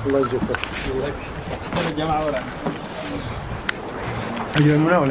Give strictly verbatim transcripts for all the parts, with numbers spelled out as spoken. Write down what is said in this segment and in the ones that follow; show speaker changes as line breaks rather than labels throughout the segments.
الله يجزيك
خير. الجماعة ولا
أجل المناولة.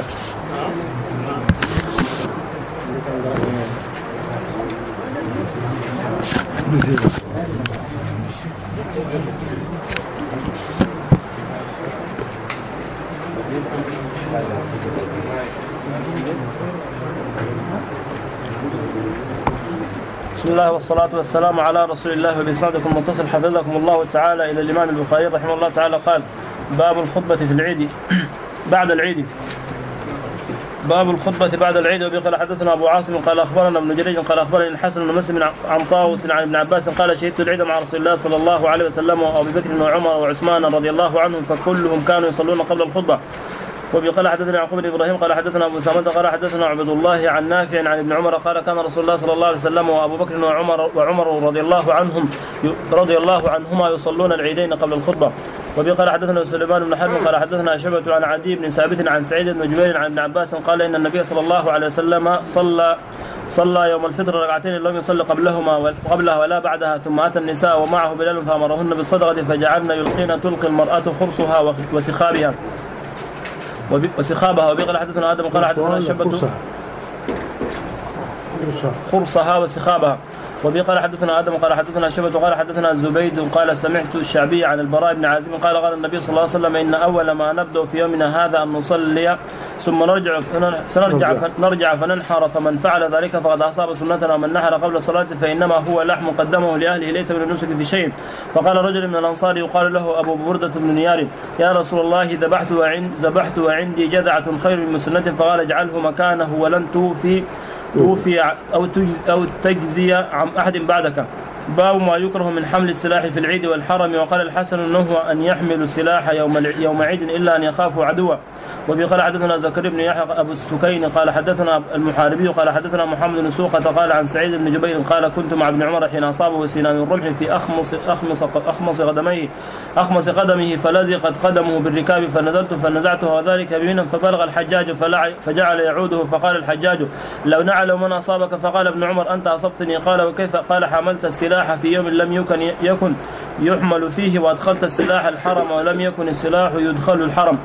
بسم الله والصلاة والسلام على رسول الله وبإسنادكم المتصل حفظكم الله تعالى إلى الإمام البخاري رحمه الله تعالى قال: باب الخطبة في العيد بعد العيد. باب الخطبة بعد العيد. وبه قال حدثنا أبو عاصم قال أخبرنا ابن جريج قال أخبرني الحسن بن مسلم عن طاووس عن ابن عباس قال: شهدت العيد مع رسول الله صلى الله عليه وسلم وأبي بكر وعمر وعثمان رضي الله عنهم فكلهم كانوا يصلون قبل الخطبة. وبه قال حدثنا يعقوب بن إبراهيم قال حدثنا أبو سامة قال حدثنا عبد الله عن نافع عن ابن عمر قال: كان رسول الله صلى الله عليه وسلم وأبو بكر وعمر وعمر رضي الله عنهم رضي الله عنهما يصلون العيدين قبل الخطبة. وبه قال حدثنا سليمان بن حرب قال حدثنا شعبة عن عدي بن ثابت عن سعيد بن جبير عن ابن عباس قال: إن النبي صلى الله عليه وسلم صلى صلى يوم الفطر ركعتين لم يصلي قبلهما قبلها ولا بعدها، ثم أتى النساء ومعه بلال فأمرهن بالصدقة فجعلن يلقين تلقي المرأة خرصها وسخابها وسخابها. وبه قال حدثنا آدم قال حدثنا شعبة خرصها وسخابها. وبه قال حدثنا آدم قال حدثنا شعبة قال حدثنا الزبيد قال: سمعت الشعبي عن البراء بن عازب قال: قال النبي صلى الله عليه وسلم: إن أول ما نبدأ في يومنا هذا أن نصلي ثم نرجع فنرجع فنرجع فننحر، فمن فعل ذلك فقد أصاب سنتنا، ومن نحر قبل الصلاة فإنما هو لحم قدمه لأهله ليس من النسك في شيء. فقال رجل من الأنصار يقال له أبو بردة بن نيار: يا رسول الله ذبحت وعند ذبحت وعندي جذعة خير من مسنة، فقال: اجعله مكانه ولن توفي توفي أو أو تجزي عن أحد بعدك. باب ما يكره من حمل السلاح في العيد والحرم. وقال الحسن: انه ان يحملوا السلاح يوم يوم عيد الا ان يخافوا عدوا. وبه قال حدثنا زكريا بن يحيى ابو السكين قال حدثنا المحاربي قال حدثنا محمد بن سوقة قال عن سعيد بن جبير قال: كنت مع ابن عمر حين اصابه سنان الرمح في اخمص اخمص اخمص قدميه اخمص قدمه فلزقت قدمه بالركاب فنزلت فنزعته وذلك بمنى فبلغ الحجاج فجعل يعوده فقال الحجاج: لو نعلم من اصابك. فقال ابن عمر: انت اصبتني. قال: وكيف؟ قال: حملت السلاح في يوم لم يكن يكن يحمل فيه، وادخلت السلاح الحرم ولم يكن السلاح يدخل الحرم.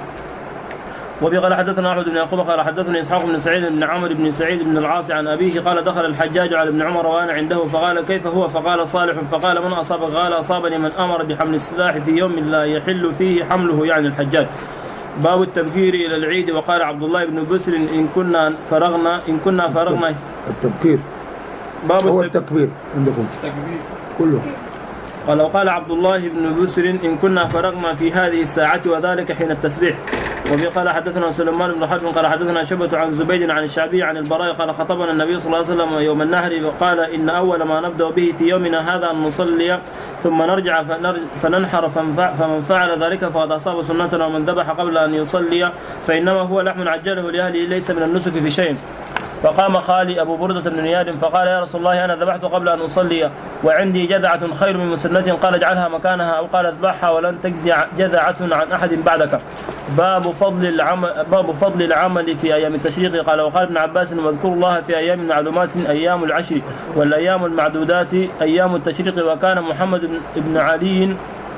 وبه قال حدثنا احمد بن يعقوب قال حدثني اسحاق بن سعيد بن عمرو بن سعيد بن العاص عن ابيه قال: دخل الحجاج على ابن عمر وانا عنده فقال: كيف هو؟ فقال: صالح. فقال: من اصابك؟ قال: اصابني من امر بحمل السلاح في يوم لا يحل فيه حمله، يعني الحجاج. باب التبكير الى العيد. وقال عبد الله بن بسر: ان كنا فرغنا ان كنا فرغنا
التبكير.
باب
هو التكبير عندكم
التكبير
كله.
قال وقال عبد الله بن بسر: إن كنا فرغنا في هذه الساعة وذلك حين التسبيح. وبه قال حدثنا سليمان بن حرب قال حدثنا شعبة عن زبيد عن الشعبي عن البراء قال: خطبنا النبي صلى الله عليه وسلم يوم النحر وقال: إن أول ما نبدأ به في يومنا هذا أن نصلي ثم نرجع فننحر، فمن فعل ذلك فقد أصاب سنتنا، ومن ذبح قبل أن يصلي فإنما هو لحم عجله لأهله ليس من النسك في شيء. فقام خالي أبو بردة بن نيار فقال: يا رسول الله أنا ذبحت قبل أن أصلي وعندي جذعة خير من مسنة. قال: اجعلها مكانها، أو قال: اذبحها ولن تجزي جذعة عن أحد بعدك. باب فضل العمل باب فضل العمل في أيام التشريق. قال وقال ابن عباس: واذكروا الله في أيام معلومات أيام العشر، والأيام المعدودات أيام التشريق. وكان محمد بن علي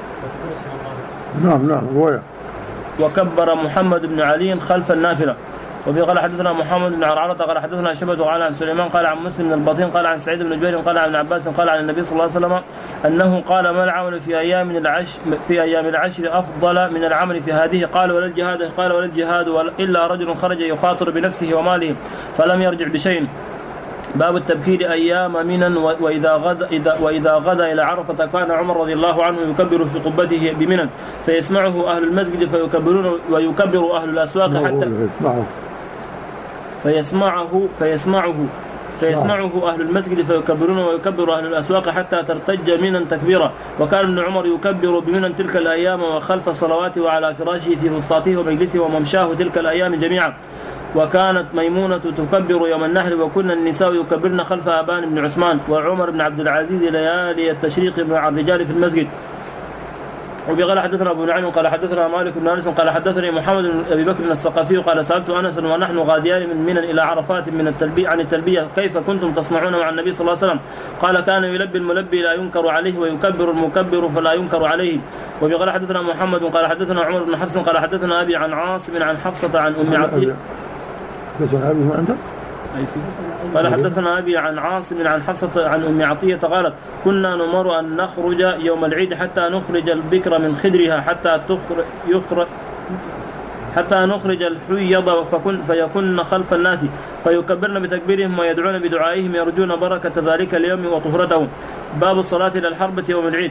نعم نعم رواية
وكبر محمد بن علي خلف النافلة. وبه قال حدثنا محمد بن عرعرة قال حدثنا شعبة قال عن سليمان قال عن مسلم بن البطين قال عن سعيد بن جبير قال عن ابن عباس قال عن النبي صلى الله عليه وسلم أنه قال: ما العمل في أيام العشر في أيام العشر أفضل من العمل في هذه؟ قال: ولا الجهاد. قال: ولا الجهاد إلا رجل خرج يخاطر بنفسه وماله فلم يرجع بشيء. باب التبكير أيام منى. وإذا غدا إذا وإذا غدا إلى عرفة كان عمر رضي الله عنه يكبر في قبته بمنى فيسمعه أهل المسجد فيكبرون ويكبر أهل الأسواق حتى فيسمعه فيسمعه فيسمعه أهل المسجد فيكبرون ويكبر أهل الأسواق حتى ترتج منى تكبيرا. وكان ابن عمر يكبر بمنى تلك الأيام وخلف الصلوات وعلى فراشه في فسطاته ومجلسه وممشاه تلك الأيام جميعا. وكانت ميمونة تكبر يوم النحر، وكنا النساء يكبرن خلف أبان بن عثمان وعمر بن عبد العزيز ليالي التشريق مع الرجال في المسجد. وبه قال حدثنا ابو نعيم قال حدثنا مالك بن انس قال حدثني محمد بن ابي بكر الثقفي قال سالت انس ونحن غاديان من منى الى عرفات من التلبيه عن التلبيه كيف كنتم تصنعون مع النبي صلى الله عليه وسلم؟ قال كان يلبي الملبي لا ينكر عليه ويكبر المكبر فلا ينكر عليه. وبه قال حدثنا محمد قال حدثنا عمر بن حفص قال حدثنا ابي عن عاصم عن حفصه عن ام عطيه.
حدثنا ابي ما عندك؟
قال حدثنا أبي عن عاصم عن حفصة عن أم عطية قالت كنا نمر أن نخرج يوم العيد حتى نخرج البكر من خدرها حتى تخرج يخرج حتى نخرج الحيض فكن فيكن خلف الناس فيكبرن بتكبيرهم ويدعون بدعائهم يرجون بركة ذلك اليوم وطهرته. باب الصلاة إلى الحربة يوم العيد.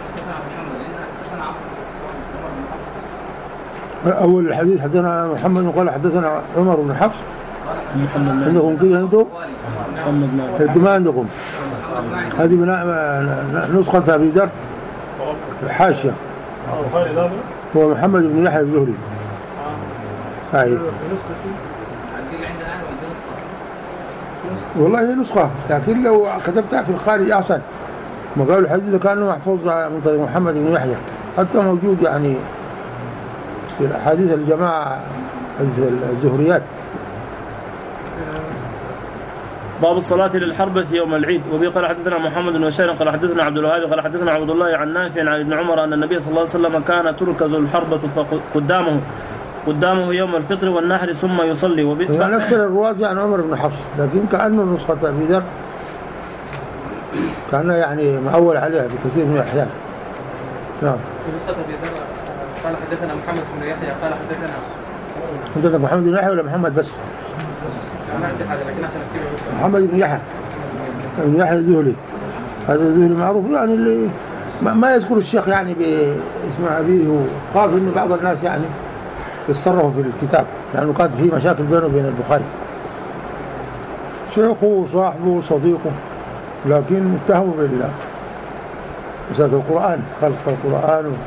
أول الحديث حدثنا محمد قال حدثنا عمر بن حفص. عندكم كذا انتم؟ انتم ما عندكم؟ هذه نسخة أبي ذر حاشية هو محمد بن يحيى الزهري. هاي والله هي نسخة لكن لو كتبتها في الخارج أحسن. ما قالوا الحديث كأنه محفوظ من طريق محمد بن يحيى حتى موجود يعني في الأحاديث الجماعة الزهريات.
باب الصلاة للحربة يوم العيد. وبه قال حدثنا محمد بن بشار قال حدثنا عبد الوهاب قال حدثنا عبد الله عن نافع عن ابن عمر أن النبي صلى الله عليه وسلم كان تركز الحربة قدامه قدامه يوم الفطر والنحر ثم يصلي.
وبه نفسر الرواة عن عمر بن حفص لكن كأنه نسخة أبي ذر كان يعني مأول عليها بكثير من الأحيان. نعم.
نسخة أبي ذر قال حدثنا محمد بن يحيى قال حدثنا
حدثنا محمد بن يحيى ولا محمد بس؟ محمد بن يحيى بن يحيى الذهلي. هذا الذهلي معروف يعني اللي ما يذكر الشيخ يعني باسم أبيه وخاف إنه بعض الناس يعني يتصرفوا في الكتاب لأنه كانت فيه مشاكل بينه وبين البخاري. شيخه وصاحبه وصديقه لكن متهموا بالله وساد القرآن خلق القرآن و...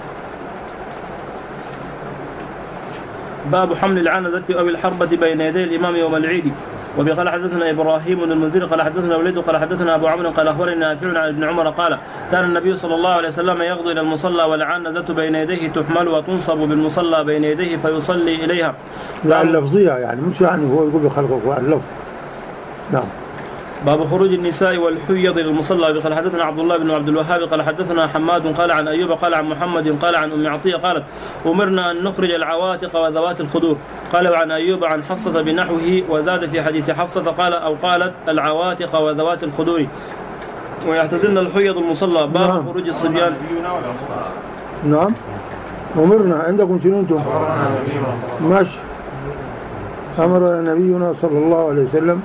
باب حمل العنزة أو الحربة بين يدي الإمام يوم العيد. وبه قال حدثنا إبراهيم بن المنذر قال حدثنا وليد قال حدثنا أبو عمرو قال أخبرني نافع عن ابن عمر قال كان النبي صلى الله عليه وسلم يغدو إلى المصلى والعنزة بين يديه تحمل وتنصب بالمصلى بين يديه فيصلي إليها.
لا اللفظية يعني مش يعني هو يقول بخلق القرآن اللفظ. نعم.
باب خروج النساء والحيض الى المصلى. قال حدثنا عبد الله بن عبد الوهاب قال حدثنا حماد قال عن ايوب قال عن محمد قال عن ام عطيه قالت امرنا ان نخرج العواتق وذوات الخدور. قال عن ايوب عن حفصه بنحوه وزاد في حديث حفصه قال او قالت العواتق وذوات الخدور ويعتزلن الحيض المصلى. باب نعم. خروج الصبيان.
نعم امرنا عندكم شنو انتم؟ ماشي. امر نبينا صلى الله عليه وسلم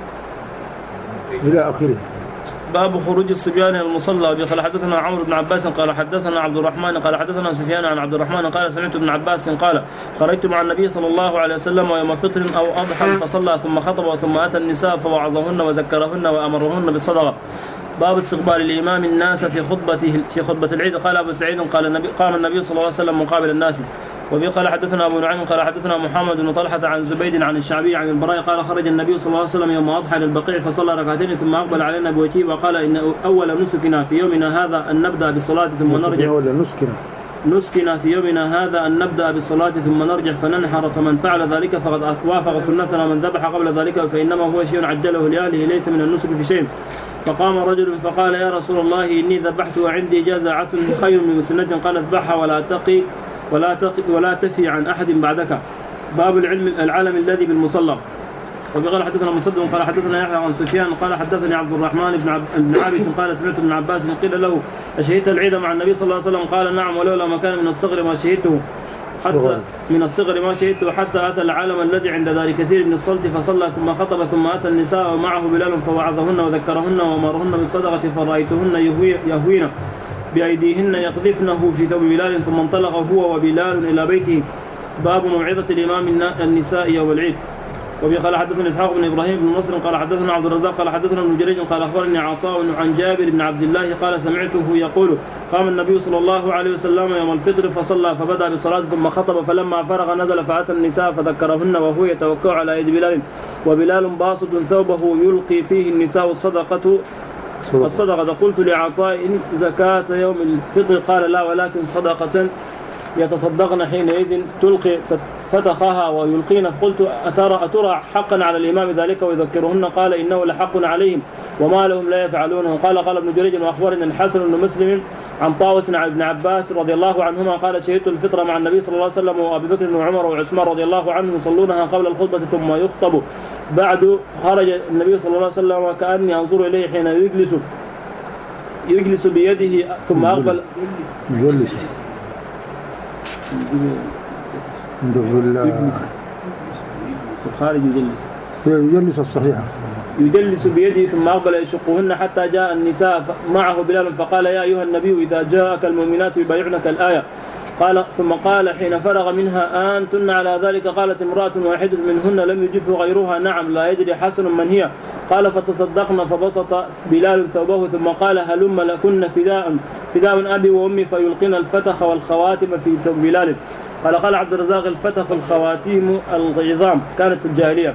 إلى آخره.
باب خروج الصبيان إلى المصلى. قال حدثنا عمرو بن عباس قال حدثنا عبد الرحمن قال حدثنا سفيان عن عبد الرحمن قال سمعت ابن عباس قال خرجت مع النبي صلى الله عليه وسلم يوم فطر أو أضحى فصلى ثم خطب ثم أتى النساء فوعظهن وذكرهن وأمرهن بالصدقة. باب استقبال الإمام الناس في خطبته في خطبة العيد. قال أبو سعيد قال النبي قام النبي صلى الله عليه وسلم مقابل الناس. وبه قال حدثنا أبو نعيم قال حدثنا محمد بن طلحة عن زبيد عن الشعبي عن البراء قال خرج النبي صلى الله عليه وسلم يوم أضحى للبقيع فصلى ركعتين ثم أقبل علينا بوجهه وقال إن أول نسكنا في يومنا هذا أن نبدأ بالصلاة ثم نرجع.
ولا نسكنا
نسكنا في يومنا هذا أن نبدأ بالصلاة ثم نرجع فننحر فمن فعل ذلك فقد وافق سنتنا من ذبح قبل ذلك فإنما هو شيء عجله لأهله ليس من النسك في شيء. فقام رجل فقال يا رسول الله إني ذبحت وعندي جزعة خير من مسنة قال اذبحها ولا تقي ولا تقي ولا تفي عن أحد بعدك. باب العلم العالم الذي بالمصلى. وقال حدثنا مسدد قال حدثنا يحيى عن سفيان قال حدثني عبد الرحمن بن بن عابس قال سمعت ابن عباس قيل له أشهدت العيد مع النبي صلى الله عليه وسلم قال نعم ولولا ما كان من الصغر ما شهدته حتى من الصغر ما شهدته حتى أتى العالم الذي عند دار كثير من الصلت فصلى ثم خطب ثم أتى النساء ومعه بلال فوعظهن وذكرهن وأمرهن بالصدقة فرأيتهن يهوي يهوين بأيديهن يقذفنه في ثوب بلال ثم انطلق هو وبلال إلى بيته. باب موعظة الإمام النساء يوم العيد. وبه قال حدثنا إسحاق بن إبراهيم بن نصر قال حدثنا عبد الرزاق قال حدثنا ابن جريج قال أخبرني عطاء عن جابر بن عبد الله قال سمعته يقول قام النبي صلى الله عليه وسلم يوم الفطر فصلى فبدأ بالصلاة ثم خطب فلما فرغ نزل فأتى النساء فذكرهن وهو يتوكأ على يد بلال وبلال باسط ثوبه يلقي فيه النساء الصدقة الصدقة. قلت لعطاء زكاة يوم الفطر قال لا ولكن صدقة يتصدقن حينئذ تلقي فتقها ويلقين. قلت أترى, أترى حقا على الإمام ذلك ويذكرهن؟ قال إنه لحق عليهم وما لهم لا يفعلونه. قال قال ابن جريج وأخبرنا الحسن بن مسلم عن طاووس عن ابن عباس رضي الله عنهما قال شهدت الفطر مع النبي صلى الله عليه وسلم وأبي بكر وعمر وعثمان رضي الله عنهم يصلونها قبل الخطبة ثم يخطب بعد. خرج النبي صلى الله عليه وسلم وكأني أنظر إليه حين يجلس يجلس بيده ثم أقبل
يجلس
الخارج يجلس
يجلس الصحيحة
يجلس بيده ثم أقبل يشقهن حتى جاء النساء معه بلال فقال يا أيها النبي إذا جاءك المؤمنات يبايعنك الآية. قال ثم قال حين فرغ منها أنتن على ذلك؟ قالت امرأة واحدة منهن لم يجبه غيرها نعم لا يدري حسن من هي. قال فتصدقنا فبسط بلال ثوبه ثم قال هلم لكن فداء فداء أبي وأمي فيلقين الفتخ والخواتم في ثوب بلال. قال قال عبد الرزاق الفتخ الخواتيم العظام كانت في الجاهلية.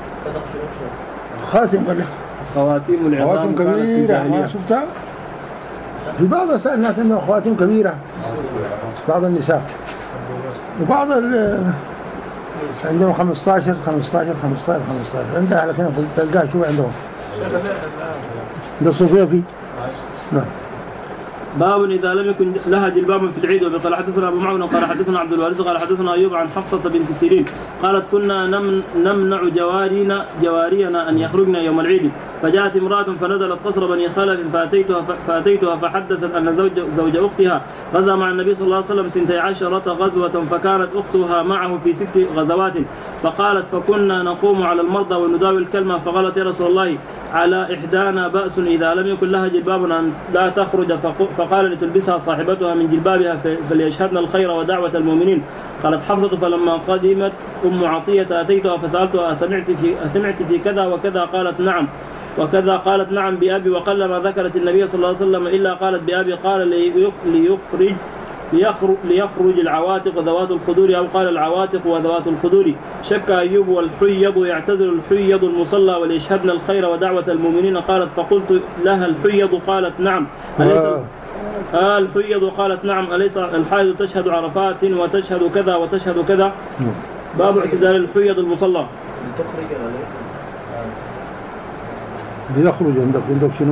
خاتم ولا
خواتيم العظام
خواتم كبيرة ما شفتها في بعض الناس عندهم خواتم كبيرة بعض النساء وبعض عندهم خمسطاشر خمسطاشر خمسطاشر خمسطاشر عندها على كنا تلقاها شو عندهم ده الصوفيفي. نعم.
باب إذا لم يكن لها جلباب في العيد. وقال حدثنا أبو معاوية قال حدثنا عبد الوارث قال حدثنا أيوب عن حفصة بنت سيرين قالت كنا نمنع جوارينا جوارينا أن يخرجن يوم العيد فجاءت امرأة فنزلت قصر بني خلف فأتيتها فأتيتها فحدثت أن زوج زوج أختها غزا مع النبي صلى الله عليه وسلم سنتي عشرة غزوة فكانت أختها معه في ست غزوات فقالت فكنا نقوم على المرضى ونداوي الكلمة فقالت يا رسول الله على إحدانا بأس إذا لم يكن لها جلباب أن لا تخرج فقال لتلبسها صاحبتها من جلبابها فليشهدن الخير ودعوة المؤمنين. قالت حفصة فلما قدمت أم عطية أتيتها فسألتها أسمعت في, أسمعت في كذا وكذا؟ قالت نعم وكذا. قالت نعم بأبي وقلما ذكرت النبي صلى الله عليه وسلم إلا قالت بأبي. قال ليخرج ليخرج, ليخرج العواتق وذوات الخدور أو قال العواتق وذوات الخدور. شك أيوب والحيض يعتذر الحيض المصلى وليشهدن الخير ودعوة المؤمنين. قالت فقلت لها الحيض؟ قالت نعم. أليس آه الحيض؟ قالت نعم. أليس الحائض تشهد عرفات وتشهد كذا وتشهد كذا؟ باب اعتزال الحيض المصلى.
ليخرج عندك عندك شنو؟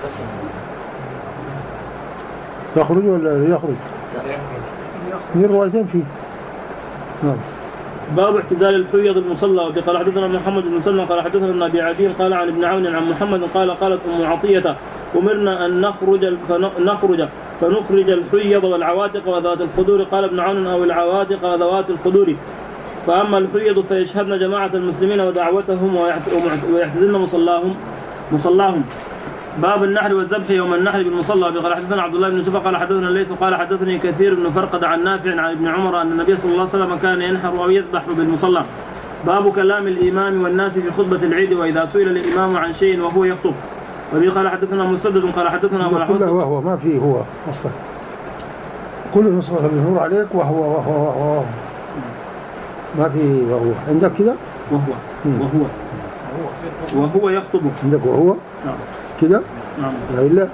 تخرج ولا ليخرج؟ من روايتين فيه. نعم.
باب اعتزال الحيض المصلى. وقال حدثنا محمد بن سلمة قال حدثنا ابن ابي عدي قال عن ابن عون عن محمد قال قالت ام عطية امرنا ان نخرج فنخرج فنخرج الحيض والعواتق وذوات الخدور. قال ابن عون او العواتق وذوات الخدور. فاما الحيض فيشهدن جماعة المسلمين ودعوتهم ويعتزلن مصلاهم مصلاهم. باب النحر والذبح يوم النحر بالمصلى. قال حدثنا عبد الله بن يوسف قال حدثنا الليث قال حدثني كثير بن فرقد عن نافع عن ابن عمر ان النبي صلى الله عليه وسلم كان ينحر او يذبح بالمصلى. باب كلام الامام والناس في خطبه العيد واذا سئل الامام عن شيء وهو يخطب. وبه قال حدثنا مسدد قال حدثنا ابو الحسن
وهو ما فيه هو اصلا كل نسخه المشهور عليك وهو وهو وهو ما فيه وهو عندك كذا
وهو وهو وهو يخطب
عندك وهو
نعم
كذا
نعم
لا إلا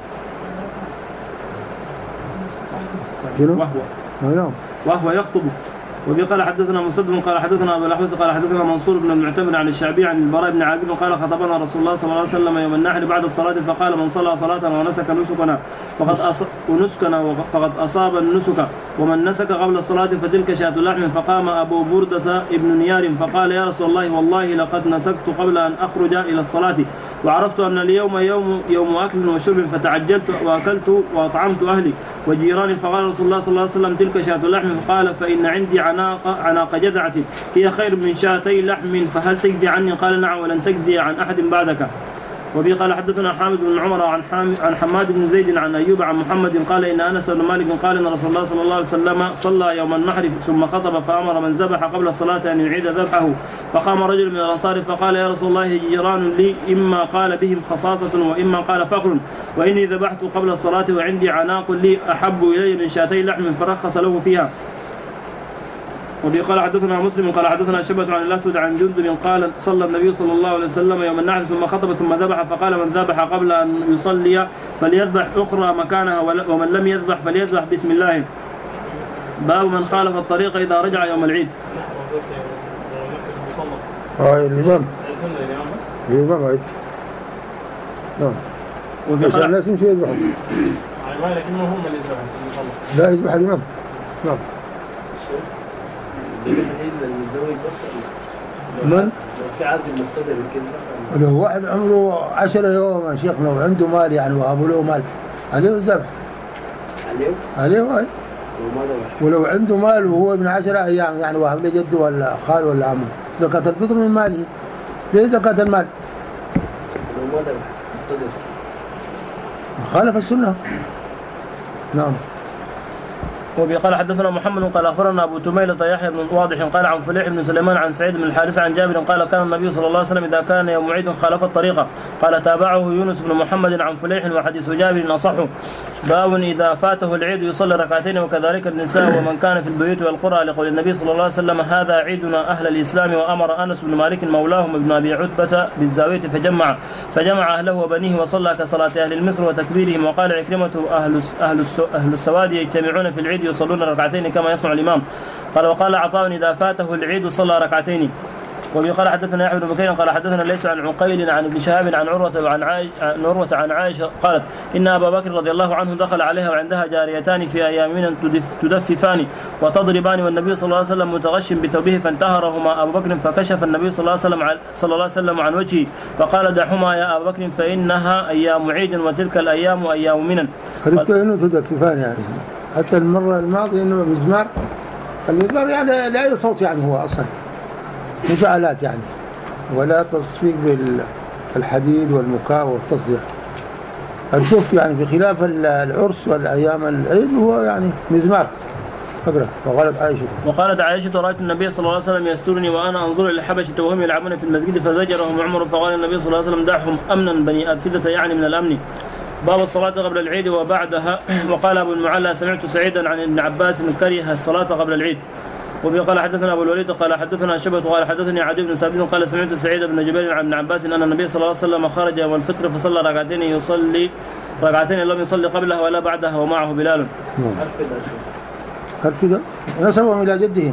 وهو
نعم
وهو يخطب. وبه قال حدثنا مسدد قال حدثنا ابو الاحوص قال حدثنا منصور بن المعتمر عن الشعبي عن البراء بن عازب قال خطبنا رسول الله صلى الله عليه وسلم يوم النحر بعد الصلاه فقال من صلى صلاتنا ونسك نسكنا فقد أص... ونسكنا فقد اصاب النسك ومن نسك قبل الصلاه فتلك شاة لحم. فقام ابو بردة ابن نيار فقال يا رسول الله والله لقد نسكت قبل ان اخرج الى الصلاه وعرفت ان اليوم يوم يوم اكل وشرب فتعجلت واكلت واطعمت اهلي وجيراني. فقال رسول الله صلى الله عليه وسلم تلك شاة لحم. فقال فان عندي عناق عناق جذعة هي خير من شاتي لحم فهل تجزي عني؟ قال نعم ولن تجزي عن احد بعدك. وبه قال حدثنا حامد بن عمر عن عن حماد بن زيد عن ايوب عن محمد قال ان انس بن مالك قال ان رسول الله صلى الله عليه وسلم صلى يوم النحر ثم خطب فامر من ذبح قبل الصلاه ان يعيد ذبحه. فقام رجل من الانصار فقال يا رسول الله جيران لي اما قال بهم خصاصه واما قال فخر واني ذبحت قبل الصلاه وعندي عناق لي احب الي من شاتي لحم فرخص له فيها. وبه قال حدثنا مسلم قال حدثنا شعبة عن الأسود عن جندب قال صلى النبي صلى الله عليه وسلم يوم النحر ثم خطب ثم ذبح فقال من ذبح قبل أن يصلي فليذبح أخرى مكانها ومن لم يذبح فليذبح بسم الله. باب من خالف الطريق إذا رجع يوم العيد.
هاي الإمام الإمام هاي نعم
وفي
عشان الناس يمشي يذبحوا
لكنه هم اللي يذبحون
لا يذبح الإمام نعم. من؟
في عازم مقتدر كذا
لو واحد عمره عشرة يوم يا شيخنا وعنده مال يعني وأبو له مال عليه الذبح
عليه؟
عليه واي. ولو عنده مال وهو من عشرة أيام يعني وهب له جده ولا خال ولا عمه زكاة الفطر من ماله زي زكاة المال.
لو ما ذبح مقتدر
خالف السنة. نعم.
وبه قال حدثنا محمد قال اخبرنا ابو تميلة يحيى بن واضح قال عن فليح بن سليمان عن سعيد بن الحارث عن جابر قال كان النبي صلى الله عليه وسلم اذا كان يوم عيد خالف الطريقه. قال تابعه يونس بن محمد عن فليح وحديث جابر اصح. باب اذا فاته العيد يصلي ركعتين وكذلك النساء ومن كان في البيوت والقرى لقول النبي صلى الله عليه وسلم هذا عيدنا اهل الاسلام. وامر انس بن مالك مولاهم ابن ابي عتبة بالزاويه فجمع فجمع اهله وبنيه وصلى كصلاه اهل المصر وتكبيرهم. وقال عكرمة اهل اهل اهل السواد يجتمعون في العيد يصلون ركعتين كما يصنع الإمام. قال وقال عطاء إذا فاته العيد صلى ركعتين. وبه قال حدثنا يحيى بن بكير قال حدثنا ليس عن عقيل عن ابن شهاب عن عروة وعن عائشة عن عروة عن عائشة قالت إن أبا بكر رضي الله عنه دخل عليها وعندها جاريتان في أيام تدففان وتضربان والنبي صلى الله عليه وسلم متغش بثوبه فانتهرهما أبو بكر فكشف النبي صلى الله عليه وسلم صلى الله عليه وسلم عن وجهه فقال دعهما يا أبا بكر فإنها أيام عيد وتلك الأيام أيام منن.
عرفت إنه تدففان يعني حتى المرة الماضية إنه مزمار المزمار يعني لا صوت يعني هو أصلا مفاعلات يعني ولا تصفيق بالحديد والمكاء والتصديع. الدف يعني بخلاف العرس والأيام العيد هو يعني مزمار. اقرأ. وقالت عائشة
وقالت عائشة رأيت النبي صلى الله عليه وسلم يسترني وأنا أنظر إلى الحبشة وهم يلعبون في المسجد فزجرهم عمر فقال النبي صلى الله عليه وسلم دعهم أمنا بني أرفدة يعني من الأمن. باب الصلاة قبل العيد وبعدها. وقال أبو المعلى سمعت سعيدا عن ابن عباس كره الصلاة قبل العيد. وبه قال حدثنا أبو الوليد قال حدثنا شعبة قال حدثني عدي بن ثابت قال سمعت سعيد بن جبير عن ابن عباس أن النبي صلى الله عليه وسلم خرج يوم الفطر فصلى ركعتين يصلي ركعتين لم يصلي قبلها ولا بعدها ومعه بلال.
نعم. الفدا نسبهم إلى جدهم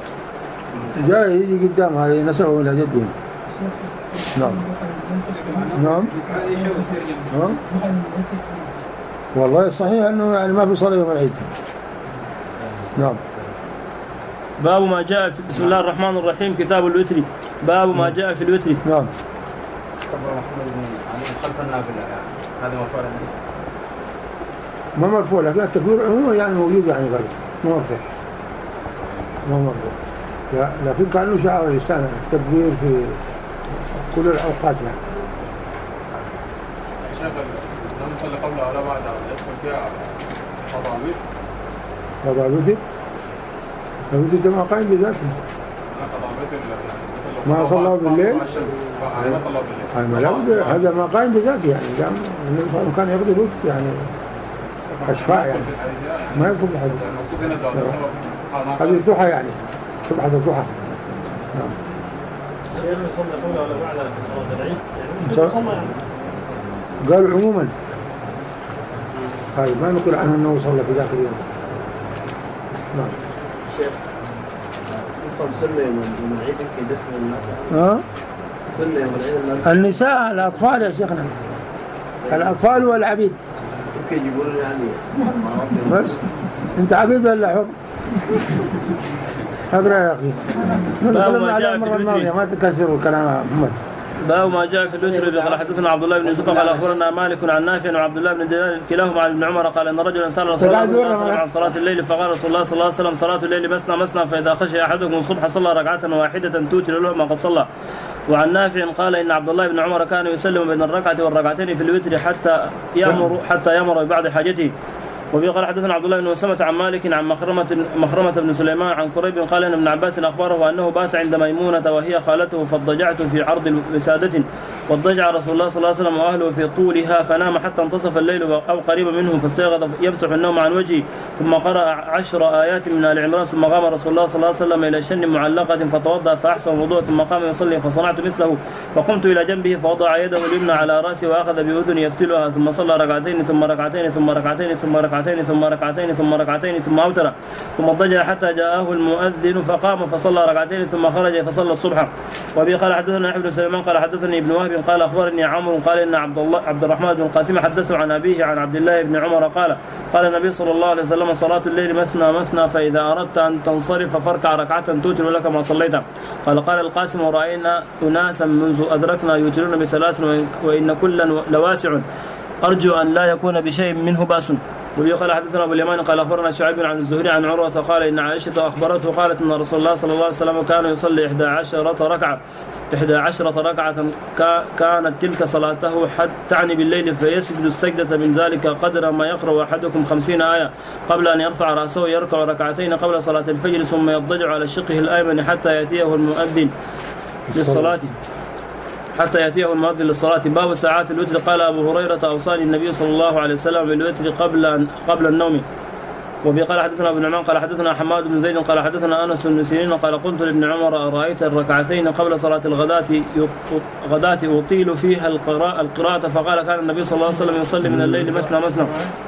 جاء يجي قدام هذه نسبهم إلى جدهم. نعم. نعم. نعم. والله صحيح أنه يعني ما في صلاة يوم العيد. نعم.
باب ما جاء في بسم الله الرحمن الرحيم كتاب الوتر. باب ما جاء في الوتر.
نعم. ما مرفوع لكن التكبير عموما يعني موجود يعني قالوا ما مرفوع ما مرفوع لا لكن كان له شعار الإسلام يعني التكبير في كل الأوقات يعني.
شيخ لم يصلي قبلها ولا بعدها يدخل فيها قضاء الوتر.
قضاء الوتر الوتر ده ما قائم بذاته. ما صلى بالليل. ما لا هذا ما قائم بذاته يعني النبي صلى الله عليه وسلم كان يقضي الوتر يعني أشفاء يعني ما يكون بحدث. هذه الضحى يعني سبحة الضحى. نعم.
الشيخ يصلي قبلها ولا بعدها في صلاة العيد يعني
قالوا عموما هاي ما نقول عنه أنه صلى في ذاك اليوم. نعم.
الشيخ يفهم سنة يوم العيد كي يدفن الناس.
ها؟
سنة يوم العيد الناس.
النساء الأطفال يا شيخنا الأطفال والعبيد.
ممكن يقولون يعني
بس أنت عبيد ولا حر؟ أقرأ يا أخي. نتكلم على المرة الماضية ما تكسروا الكلام يا محمد.
باب ما جاء في الوتر. قال حدثنا عبد الله بن يوسف قال اخبرنا مالك عن نافع وعبد الله بن دينار كلاهما عن ابن عمر قال ان رجلا سال رسول الله صلى الله عليه وسلم عن صلاه الليل فقال رسول الله صلى الله عليه وسلم صلاه الليل مثنى مثنى فاذا خشي احدكم الصبح صلى ركعه واحده توتر له ما قد صلى. وعن نافع قال ان عبد الله بن عمر كان يسلم بين الركعه والركعتين في الوتر حتى يامر حتى يامر ببعض حاجته. وبه قال حدثنا عبد الله بن مسلمة عن مالك عن مخرمة مخرمة بن سليمان عن قريب قال ان ابن عباس اخبره انه بات عند ميمونة وهي خالته فاضطجعت في عرض وسادة واضطجع رسول الله صلى الله عليه وسلم واهله في طولها فنام حتى انتصف الليل او قريبا منه فاستيقظ يمسح النوم عن وجهه ثم قرأ عشر آيات من آل عمران ثم قام رسول الله صلى الله عليه وسلم الى شن معلقة فتوضأ فاحسن الوضوء ثم قام يصلي فصنعت مثله فقمت الى جنبه فوضع يده اليمنى على راسي واخذ باذني يفتلها ثم صلى ركعتين ثم ركعتين ثم ركعتين ثم ركعتين ثم ركعتين ثم ركعتين ثم اوتر ثم اضطجع حتى جاءه المؤذن فقام فصلى ركعتين ثم خرج فصلى الصبح. وبه قال حدثنا يحيى بن سليمان قال حدثني ابن وهب قال اخبرني عمرو قال ان عبد الله عبد الرحمن بن القاسم حدثه عن ابيه عن عبد الله بن عمر قال قال النبي صلى الله عليه وسلم صلاة الليل مثنى مثنى فاذا اردت ان تنصرف فاركع ركعة توتر لك ما صليت. قال قال القاسم ورأينا اناسا منذ ادركنا يوترون بثلاث وان كلا لواسع ارجو ان لا يكون بشيء منه باس. وبه قال حدثنا ابو اليمان قال اخبرنا شعيب عن الزهري عن عروه قال ان عائشه اخبرته قالت ان رسول الله صلى الله عليه وسلم كان يصلي إحدى عشرة ركعه إحدى عشرة ركعه كانت تلك صلاته حتى تعني بالليل فيسجد السجده من ذلك قدر ما يقرا احدكم خمسين آية قبل ان يرفع راسه يركع ركعتين قبل صلاه الفجر ثم يضطجع على شقه الايمن حتى ياتيه المؤذن للصلاه حتى يأتيه المؤذن للصلاة. باب ساعات الوتر قال أبو هريرة أوصاني النبي صلى الله عليه وسلم بالوتر قبل قبل النوم. وبه قال حدثنا ابن عمان قال حدثنا حماد بن زيد قال حدثنا أنس بن سيرين قال قلت لابن عمر أرأيت الركعتين قبل صلاة الغداة غداة أطيل فيها القراءة القراءة فقال كان النبي صلى الله عليه وسلم يصلي من الليل مثنى مثنى.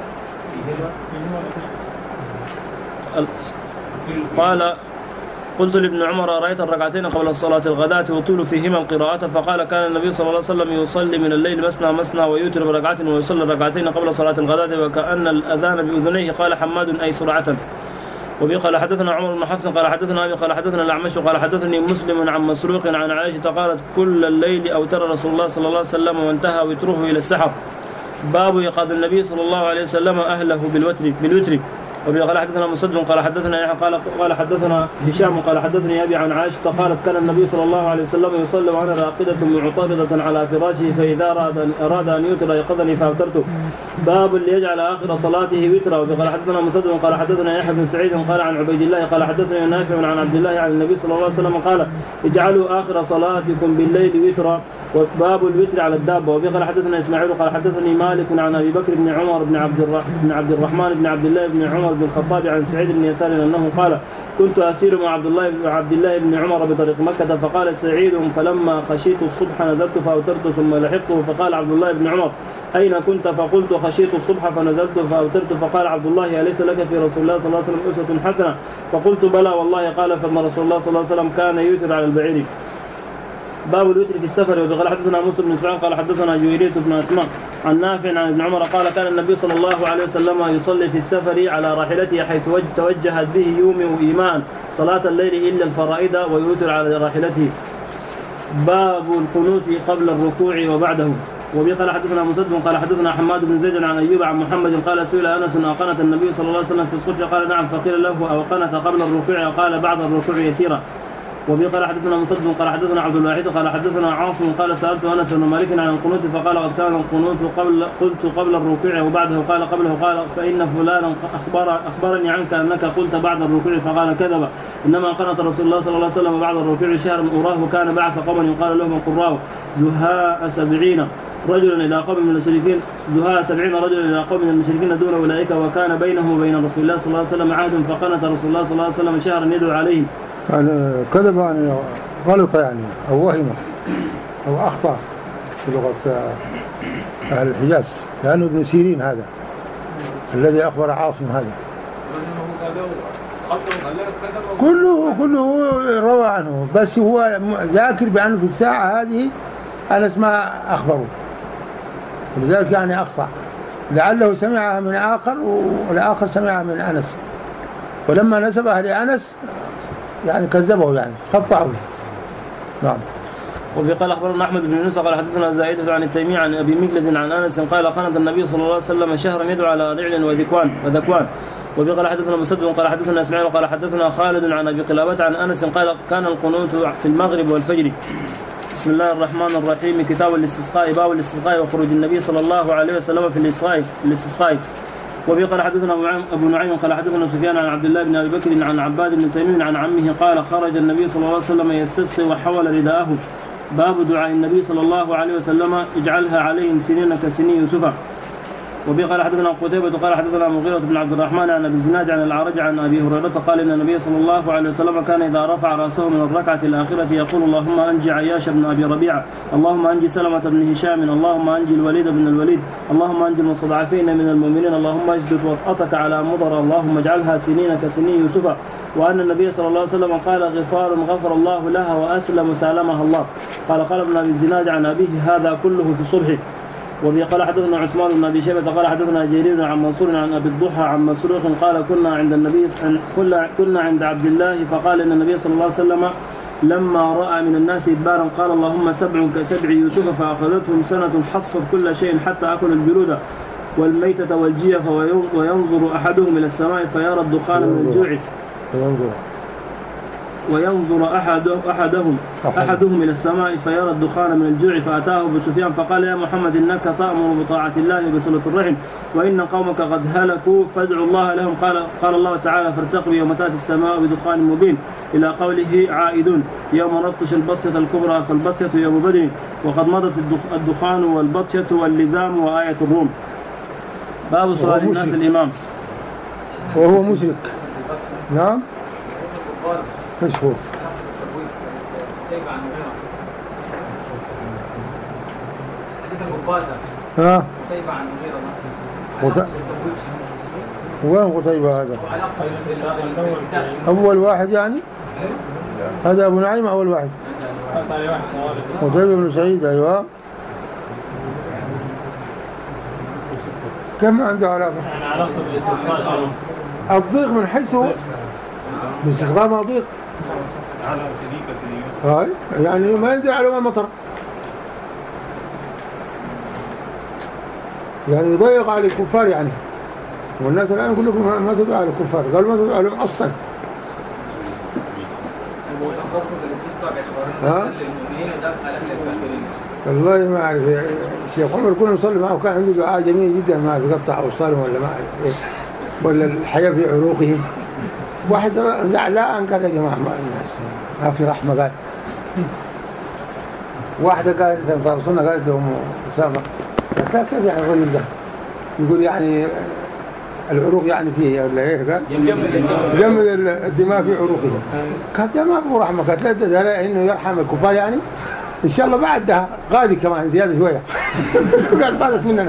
قال قلت لابن عمر أرأيت الركعتين قبل صلاة الغداة وطول فيهما القراءة فقال كان النبي صلى الله عليه وسلم يصلي من الليل مثنى مثنى ويوتر بركعة ويصلي ركعتين قبل صلاة الغداة وكأن الأذان بأذنيه. قال حماد أي سرعة. وبه قال حدثنا عمر بن حفص قال حدثنا أبي قال حدثنا الأعمش قال حدثني مسلم عن مسروق عن عائشة قالت كل الليل أوتر رسول الله صلى الله عليه وسلم وانتهى وتره إلى السحر. باب إيقاظ النبي صلى الله عليه وسلم أهله بالوتر بالوتر. وبه قال حدثنا مسدد قال حدثنا يحيى قال قال حدثنا هشام قال حدثني ابي عن عائشه قالت كان النبي صلى الله عليه وسلم يصلي وانا راقده معترضه على فراشه فاذا اراد اراد ان يوتر ايقظني فاوترت. باب ليجعل اخر صلاته وترا. وبه قال حدثنا مسدد قال حدثنا يحيى بن سعيد قال عن عبيد الله قال حدثني نافع عن عبد الله عن النبي صلى الله عليه وسلم قال اجعلوا اخر صلاتكم بالليل وترا. وباب الوتر على الدابه. وبه قال حدثنا اسماعيل قال حدثني مالك عن ابي بكر بن عمر بن عبد الرحمن بن عبد الرحمن بن عبد الله بن عمر بن الخطاب عن سعيد بن يسار انه قال كنت اسير مع عبد الله بن عبد الله بن عمر بطريق مكه فقال سعيد فلما خشيت الصبح نزلت فاوترت ثم لحقته فقال عبد الله بن عمر اين كنت فقلت خشيت الصبح فنزلت فاوترت فقال عبد الله اليس لك في رسول الله صلى الله عليه وسلم اسوه حسنه فقلت بلى والله قال فان رسول الله صلى الله عليه وسلم كان يوتر على البعير. باب الوتر في السفر. وقال حدثنا موسى بن اسماعيل قال حدثنا جويرية بن اسماء عن نافع عن ابن عمر قال كان النبي صلى الله عليه وسلم يصلي في السفر على راحلته حيث توجهت به يوم ايمان صلاة الليل الا الفرائض ويوتر على راحلته. باب القنوت قبل الركوع وبعده. وبه قال حدثنا مسدد قال حدثنا حماد بن زيد عن ايوب عن محمد قال سئل انس اقنت النبي صلى الله عليه وسلم في الصبح قال نعم فقيل له او قنت قبل الركوع قال بعد الركوع يسيرا. وبه قال حدثنا مسدد قال حدثنا عبد الواحد قال حدثنا عاصم قال سألت أنس بن مالك عن القنوت فقال قد كان القنوت قبل قلت قبل الركوع وبعده قال قبله قال فإن فلانا أخبر أخبرني عنك أنك قلت بعد الركوع فقال كذب إنما قنت رسول الله صلى الله عليه وسلم بعد الركوع شهرا أراه كان بعث قوما يقال لهم القراء زهاء سبعين رجلا إلى قوم من المشركين زهاء سبعين رجلا إلى قوم من المشركين دون أولئك وكان بينهم وبين رسول الله صلى الله عليه وسلم عهد فقنت رسول الله صلى الله عليه وسلم شهرا يدعو عليهم.
يعني كذب يعني غلط يعني أو وهم أو أخطأ في لغة أهل الحجاز لأنه ابن سيرين هذا الذي أخبر عاصم هذا كله كله روى عنه بس هو ذاكر بأنه في الساعة هذه أنس ما أخبره ولذلك يعني أخطأ لعله سمعها من آخر والآخر سمعها من أنس ولما نسبها لأنس يعني كذبه يعني خطأه. نعم.
وفي قال أخبرنا أحمد بن يونس قال حدثنا زائدة عن التيمي عن أبي مجلز عن أنس قال قنت النبي صلى الله عليه وسلم شهرا يدعو على رعل وذكوان وذكوان. وفي قال حدثنا مسدد قال حدثنا اسماعيل قال حدثنا خالد عن أبي قلابة عن أنس قال كان القنوت في المغرب والفجر. بسم الله الرحمن الرحيم. كتاب الاستسقاء. باب الاستسقاء وخروج النبي صلى الله عليه وسلم في الاستسقاء الاستسقاء. وبه قال حدثنا أبو نعيم قال حدثنا سفيان عن عبد الله بن أبي بكر عن عباد بن تيمين عن عمه قال خرج النبي صلى الله عليه وسلم يستسقي وحول رداءه باب دعاء النبي صلى الله عليه وسلم اجعلها عليهم سنين كسنين يوسف. وبه قال حدثنا قتيبة قال حدثنا مغيرة بن عبد الرحمن عن ابي الزناد عن الأعرج عن ابي هريرة قال ان النبي صلى الله عليه وسلم كان اذا رفع راسه من الركعة الآخرة يقول اللهم انجي عياش بن ابي ربيعة، اللهم انجي سلمة بن هشام، اللهم انجي الوليد بن الوليد، اللهم انجي المستضعفين من المؤمنين، اللهم اجدد وطأتك على مضر، اللهم اجعلها سنين كسنين يوسف. وأن النبي صلى الله عليه وسلم قال غفار غفر الله لها وأسلم سالمها الله. قال قال ابن ابي الزناد عن ابيه هذا كله في الصبح. وبه قال حدثنا عثمان بن ابي شيبه قال حدثنا جرير عن منصور عن ابي الضحى عن مسروق قال كنا عند النبي كنا عند عبد الله فقال ان النبي صلى الله عليه وسلم لما راى من الناس ادبارا قال اللهم سبع كسبع يوسف فاخذتهم سنه حصت كل شيء حتى اكل الجلود والميتة والجيف وينظر احدهم الى السماء فيرى الدخان من الجوع وينظر أحد أحدهم أحدهم إلى السماء فيرى الدخان من الجوع فأتاه أبو سفيان فقال يا محمد إنك تأمر بطاعة الله وبصلة الرحم وإن قومك قد هلكوا فادعوا الله لهم. قال قال الله تعالى فارتقب يوم تأتي السماء بدخان مبين إلى قوله عائدون يوم نبطش البطشة الكبرى فالبطشة يوم بدر وقد مضت الدخان والبطشة واللزام وآية الروم. باب سؤال الناس الإمام
وهو مشرك. نعم مشهور. ها قتيبة وين قتيبة هذا؟ أول واحد يعني؟ هذا أبو نعيم أول واحد. قتيبة بن سعيد. أيوة. كم عنده علاقة؟ الضيق من حيث باستخدام الضيق هاي يعني ما ينزل عليهم المطر يعني يضيق على الكفار يعني. والناس الآن يقول لكم ما تدعوا على الكفار قالوا ما تدعوا عليهم أصلا. ها والله ما أعرف الشيخ عمر كنا نصلي معه كان عنده دعاء جميل جدا ما أعرف قطع أوصالهم ولا ما أعرف إيه ولا الحياة في عروقهم. واحد زعلان قال يا جماعة ما الناس ما في رحمة. قال واحدة قالت انصار السنة قالت لهم أسامة كيف يعني الرجل ده يقول يعني العروق يعني فيه ولا ايه؟ قال يجمد الدماء في عروقه. قالت ما في رحمة. قالت لا تدري انه يرحم الكفار يعني ان شاء الله بعدها غادي كمان زيادة شوية. قال بعدت مننا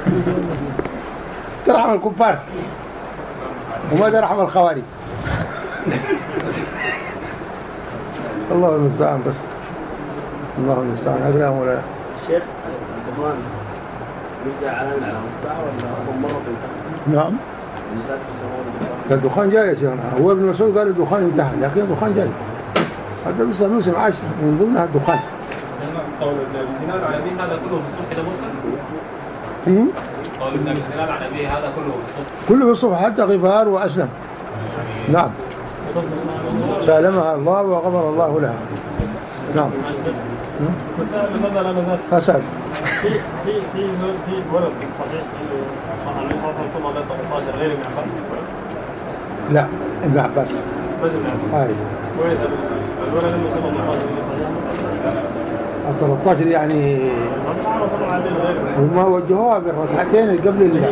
ترحم الكفار وما ترحم الخوارج. الله المستعان. بس الله المستعان. أقرأهم ولا
الشيخ الدخان يبدأ على على الساعة ولا أول مرة تنتهي؟
نعم الدخان جاي يا شيخنا. هو ابن مسعود قال الدخان انتهى لكن الدخان جاي هذا لسه موسم عشر من ضمنها الدخان.
قول ابن ابي الزناد عن ابيه هذا كله في الصبح ده
مرسل؟
قول ابن ابي الزناد عن ابيه هذا كله في الصبح
كله في الصبح حتى غفار وأسلم. نعم سالمها الله وغفر الله لها. نعم أسأل
في في في في ولد في الصحيح النبي صلى الله عليه وسلم عليه ثلاثة عشر غير ابن عباس.
لا ابن عباس
بس ابن عباس.
أي
كويس الولد اللي صلى الله عليه وسلم
ثلاثة عشر يعني وما وجهوها بالركعتين اللي قبل الله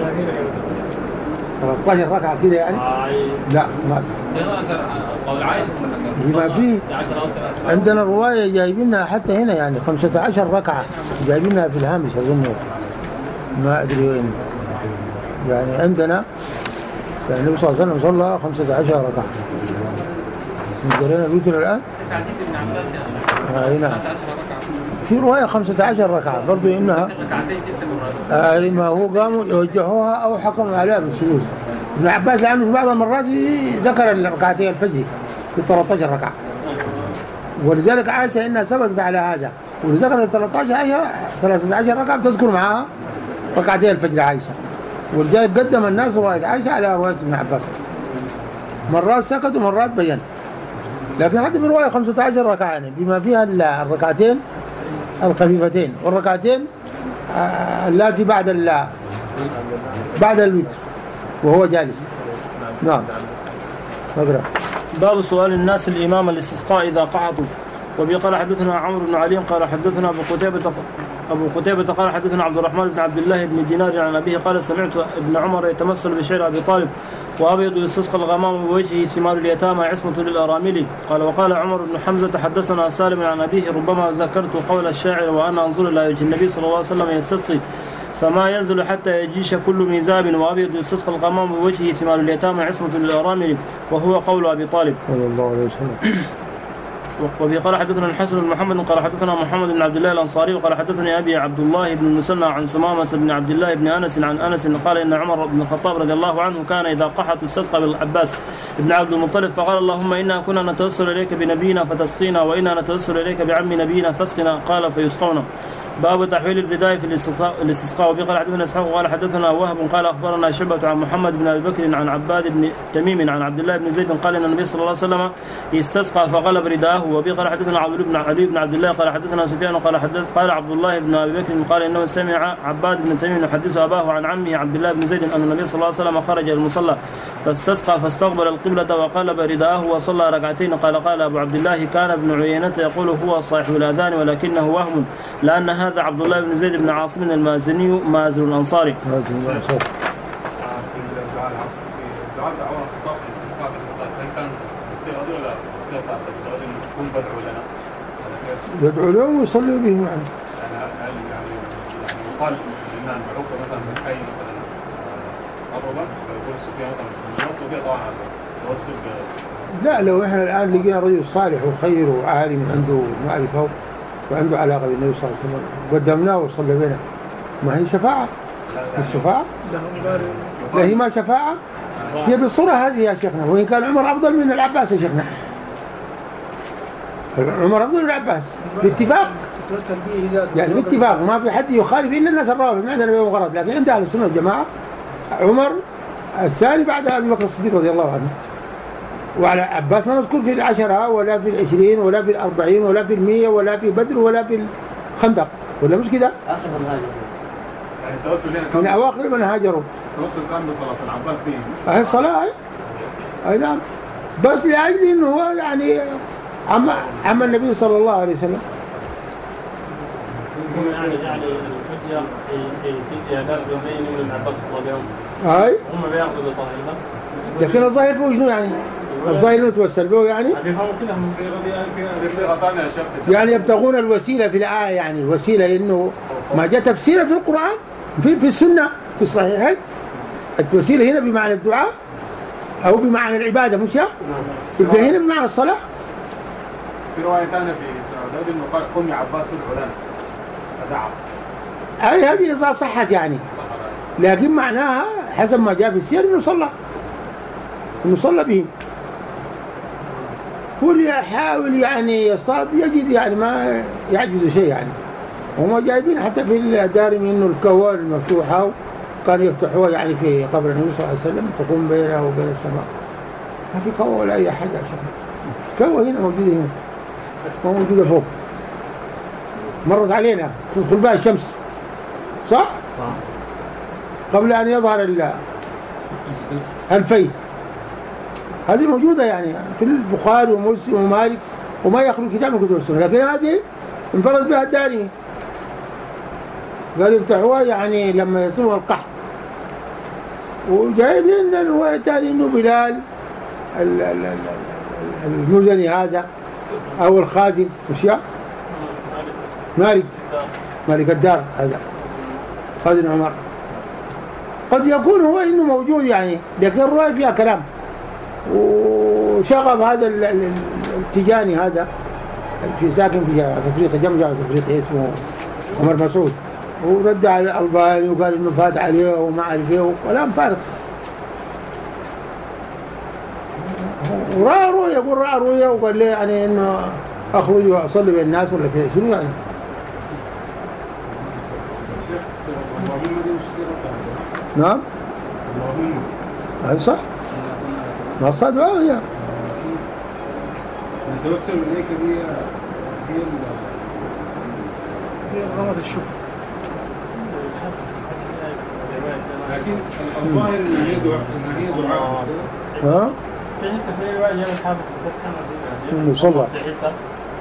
ثلاثة عشر ركعة كده يعني. لا ما
قول عائشة
ما في عندنا رواية جايبينها حتى هنا يعني خمسة عشر ركعة جايبينها في الهامش أظن ما أدري وين يعني. عندنا يعني النبي صلى الله عليه وسلم صلى خمسة عشر ركعة. نقرأنا الوتر الآن هنا في رواية خمسة عشر ركعة برضو إنها أي ما هو قاموا يوجهوها أو حكموا عليها بالسجود. ابن عباس لأنه في بعض المرات ذكر الركعتين الفجر في ثلاثة عشر ركعة ولذلك عائشة إنها ثبتت على هذا ولذلك ثلاثة عشر ركعة بتذكر معها ركعتين الفجر عائشة ولذلك قدم الناس رواية عائشة على رواية ابن عباس. مرات سكت ومرات بين لكن حتى في رواية خمسة عشر ركعة بما فيها الركعتين الخفيفتين والركعتين التي بعد ال بعد الوتر وهو جالس. نعم. اقرأ.
باب سؤال الناس الإمام الاستسقاء إذا قحطوا. وبه قال حدثنا عمرو بن علي قال حدثنا أبو قتيبة أبو قتيبة قال حدثنا عبد الرحمن بن عبد الله بن دينار عن أبيه قال سمعت ابن عمر يتمثل بشعر أبي طالب وأبيض يستسقى الغمام بوجهه ثمار اليتامى عصمة للأرامل. قال وقال عمر بن حمزة حدثنا سالم عن أبيه ربما ذكرت قول الشاعر وأنا أنظر إلى وجه النبي صلى الله عليه وسلم يستسقي فما ينزل حتى يجيش كل ميزاب وأبيض يستسقى الغمام بوجهه ثمار اليتامى عصمة للأرامل وهو قول أبي طالب
صلى الله عليه وسلم.
وبه قال حدثنا الحسن بن محمد قال حدثنا محمد بن عبد الله الأنصاري وقال حدثني أبي عبد الله بن المثنى عن سمامة بن عبد الله بن أنس عن أنس قال إن عمر بن الخطاب رضي الله عنه كان إذا قحط استسقى بالعباس بن عبد المطلب فقال اللهم إنا كنا نتوسل إليك بنبينا فتسقينا وإنا نتوسل إليك بعم نبينا فاسقنا قال فيسقونا. باب تحويل الرداء في الاستسقاء. وبه قال حدثنا اسحاق قال حدثنا وهب قال اخبرنا شعبة عن محمد بن ابي بكر عن عباد بن تميم عن عبد الله بن زيد قال ان النبي صلى الله عليه وسلم استسقى فغلب رداءه. وبه قال حدثنا عبد بن علي بن عبد الله قال حدثنا سفيان قال حدث قال عبد الله بن ابي بكر قال انه سمع عباد بن تميم يحدث اباه عن عمه عبد الله بن زيد ان النبي صلى الله عليه وسلم خرج الى المصلى فاستسقى فاستقبل القبلة وقلب رداءه وصلى ركعتين. قال قال ابو عبد الله كان ابن عيينة يقول هو صاحب الاذان ولكنه وهم لان هذا عبد الله بن زيد بن عاصم المازني مازن الأنصاري.
يدعو لهم ويصلي بهم يعني.
قال إن المعروف مثلا من حي مثلا أربعة فيقول السوفية مثلا السوفية طبعا توسل.
لا لو إحنا الآن لقينا رجل صالح وخير وعالم عنده معرفة وعنده علاقة بالنبي صلى الله عليه وسلم قدمناه وصلى بنا ما هي شفاعة؟ مش شفاعة؟ لا هي ما شفاعة؟ هي بالصورة هذه يا شيخنا. وإن كان عمر أفضل من العباس يا شيخنا. عمر أفضل من العباس باتفاق يعني باتفاق ما في حد يخالف إلا الناس الرافضة ما عندنا بهم غرض. لكن عند أهل السنة والجماعة عمر الثاني بعد أبي بكر الصديق رضي الله عنه. وعلى عباس ما مذكور في العشرة ولا في العشرين ولا في الأربعين ولا في المية ولا في بدر ولا في الخندق ولا مش كده؟
آخر من هاجروا يعني التوسل هنا
من أواخر من هاجروا.
التوسل كان بصلاة العباس بهم.
أي صلاة أي نعم بس لأجل إنه هو يعني عم عم النبي صلى الله عليه وسلم.
يعني يعني الحجة في في في زيادات يومين من العباس صلى الله عليه وسلم.
أي.
هم بياخذوا ظاهرنا.
لكن الظاهر فوق شنو يعني؟ الظاهر نتوسل به يعني يعني يبتغون الوسيلة في الآية يعني الوسيلة إنه ما جاء تفسير في القرآن في في السنة في الصحيحين. الوسيلة هنا بمعنى الدعاء أو بمعنى العبادة مش يا؟ يبقى هنا بمعنى الصلاة.
في رواية ثانية في سعودات إنه قال قم يا عباس ادعو لنا فدعا.
أي هذه إذا صحت يعني. لكن معناها حسب ما جاء في السير إنه صلى إنه صلى بهم. كل يحاول يعني يصطاد يجد يعني ما يعجز شيء يعني. وهم جايبين حتى في الدارمي إنه الكوان المفتوحة كان يفتحوها يعني في قبر النبي صلى الله عليه وسلم تقوم بينه وبين السماء. ما في كوة ولا أي حاجة عشان كوة هنا موجودة هنا ما موجودة فوق. مرت علينا تدخل بها الشمس صح؟ قبل أن يظهر الفي هذه موجودة يعني في البخاري ومسلم ومالك وما يخلو كتاب من كتب السنة. لكن هذه انفرد بها الدارمي قال يفتحوها يعني لما يصيبها القحط. وجايبين الرواية الثانية إنه بلال المزني هذا أو الخازن مش يا مالك مالك الدار هذا خازن عمر قد يكون هو إنه موجود يعني. لكن الرواية فيها كلام. وشغب هذا التجاني هذا في ساكن في أفريقيا جامعة أفريقيا اسمه عمر مسعود ورد على الألباني وقال إنه فات عليه وما عرف ايه وكلام فارغ. ورأى رؤيا يقول رأى رؤيا وقال لي يعني إنه أخرج وأصلي بالناس ولا كذا شنو يعني؟ نعم هذا صح ما صار دعاء هي
توسل إليك دي هي هي غرض الشكر. لكن الظاهر إن هي دعاء إن هي دعاء.
ها؟
في حتة في رواية جاب الحافظ الفتح
إنه صلى.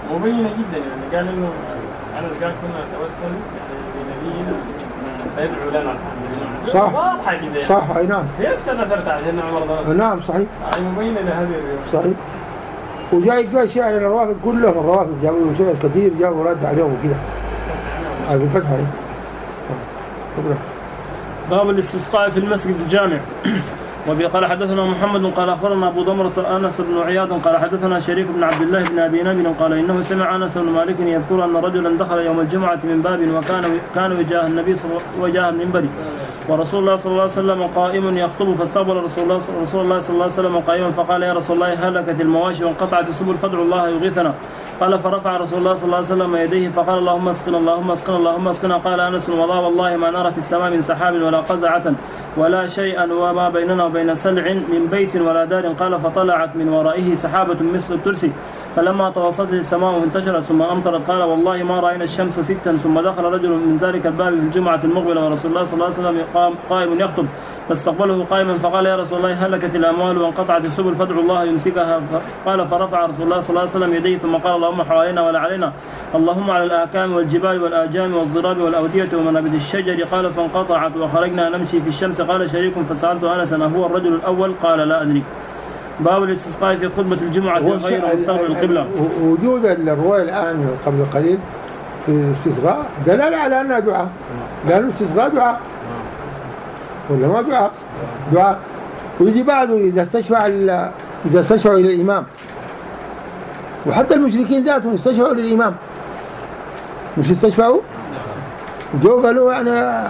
مبينة جدا يعني قال إنه أنا قال كنا نتوسل بنبينا فيدعو لنا الحمد لله.
صح.
واضحة جدا.
صح أي نعم.
هي بس أنا صرت على سيدنا عمر رضي الله عنه.
نعم صحيح.
يعني مبينة لهذه الرواية.
صحيح. وجاي فيها شعر الروافد كلهم الروافد جابوا شعر كثير جابوا رد عليهم وكذا. هاي بالفتحة هي. شكرا.
باب الاستسقاء في المسجد الجامع. وبه قال حدثنا محمد قال اخبرنا ابو ضمرة انس بن عياض قال حدثنا شريك بن عبد الله بن ابي نمر قال انه سمع انس بن مالك يذكر ان رجلا دخل يوم الجمعه من باب وكان كان وجاه النبي صلى وجاه المنبر ورسول الله صلى الله عليه وسلم قائم يخطب فاستقبل رسول الله رسول الله صلى الله عليه وسلم قائما فقال يا رسول الله هلكت المواشي وانقطعت السبل فادعوا الله يغيثنا. قال فرفع رسول الله صلى الله عليه وسلم يديه فقال اللهم اسقنا اللهم اسقنا اللهم اسقنا. قال انس والله والله ما نرى في السماء من سحاب ولا قزعه ولا شيئا وما بيننا وبين سلع من بيت ولا دار. قال فطلعت من ورائه سحابة مثل الترس فلما توسطت السماء انتشرت ثم أمطرت. قال والله ما رأينا الشمس ستا. ثم دخل رجل من ذلك الباب في الجمعة المقبلة ورسول الله صلى الله عليه وسلم قام قائم يخطب فاستقبله قائما فقال يا رسول الله هلكت الأموال وانقطعت السبل فادعوا الله يمسكها. قال فرفع رسول الله صلى الله عليه وسلم يديه ثم قال اللهم حوالينا ولا علينا اللهم على الآكام والجبال والآجام والضراب والأودية ومنابت الشجر. قال فانقطعت وخرجنا نمشي في الشمس. قال شريك فسألت أنس هو الرجل الأول قال لا أدري. باب الاستسقاء في خطبة الجمعة غير مستقبل القبلة.
وجود الرواية الآن قبل قليل في الاستسقاء دلالة على أنها دعاء، لأن الاستسقاء دعاء ولا ما دعاء؟ دعاء. ويجي بعده إذا استشفع إذا استشفعوا إلى الإمام، وحتى المشركين ذاتهم استشفعوا للإمام، مش استشفعوا؟ جو قالوا يعني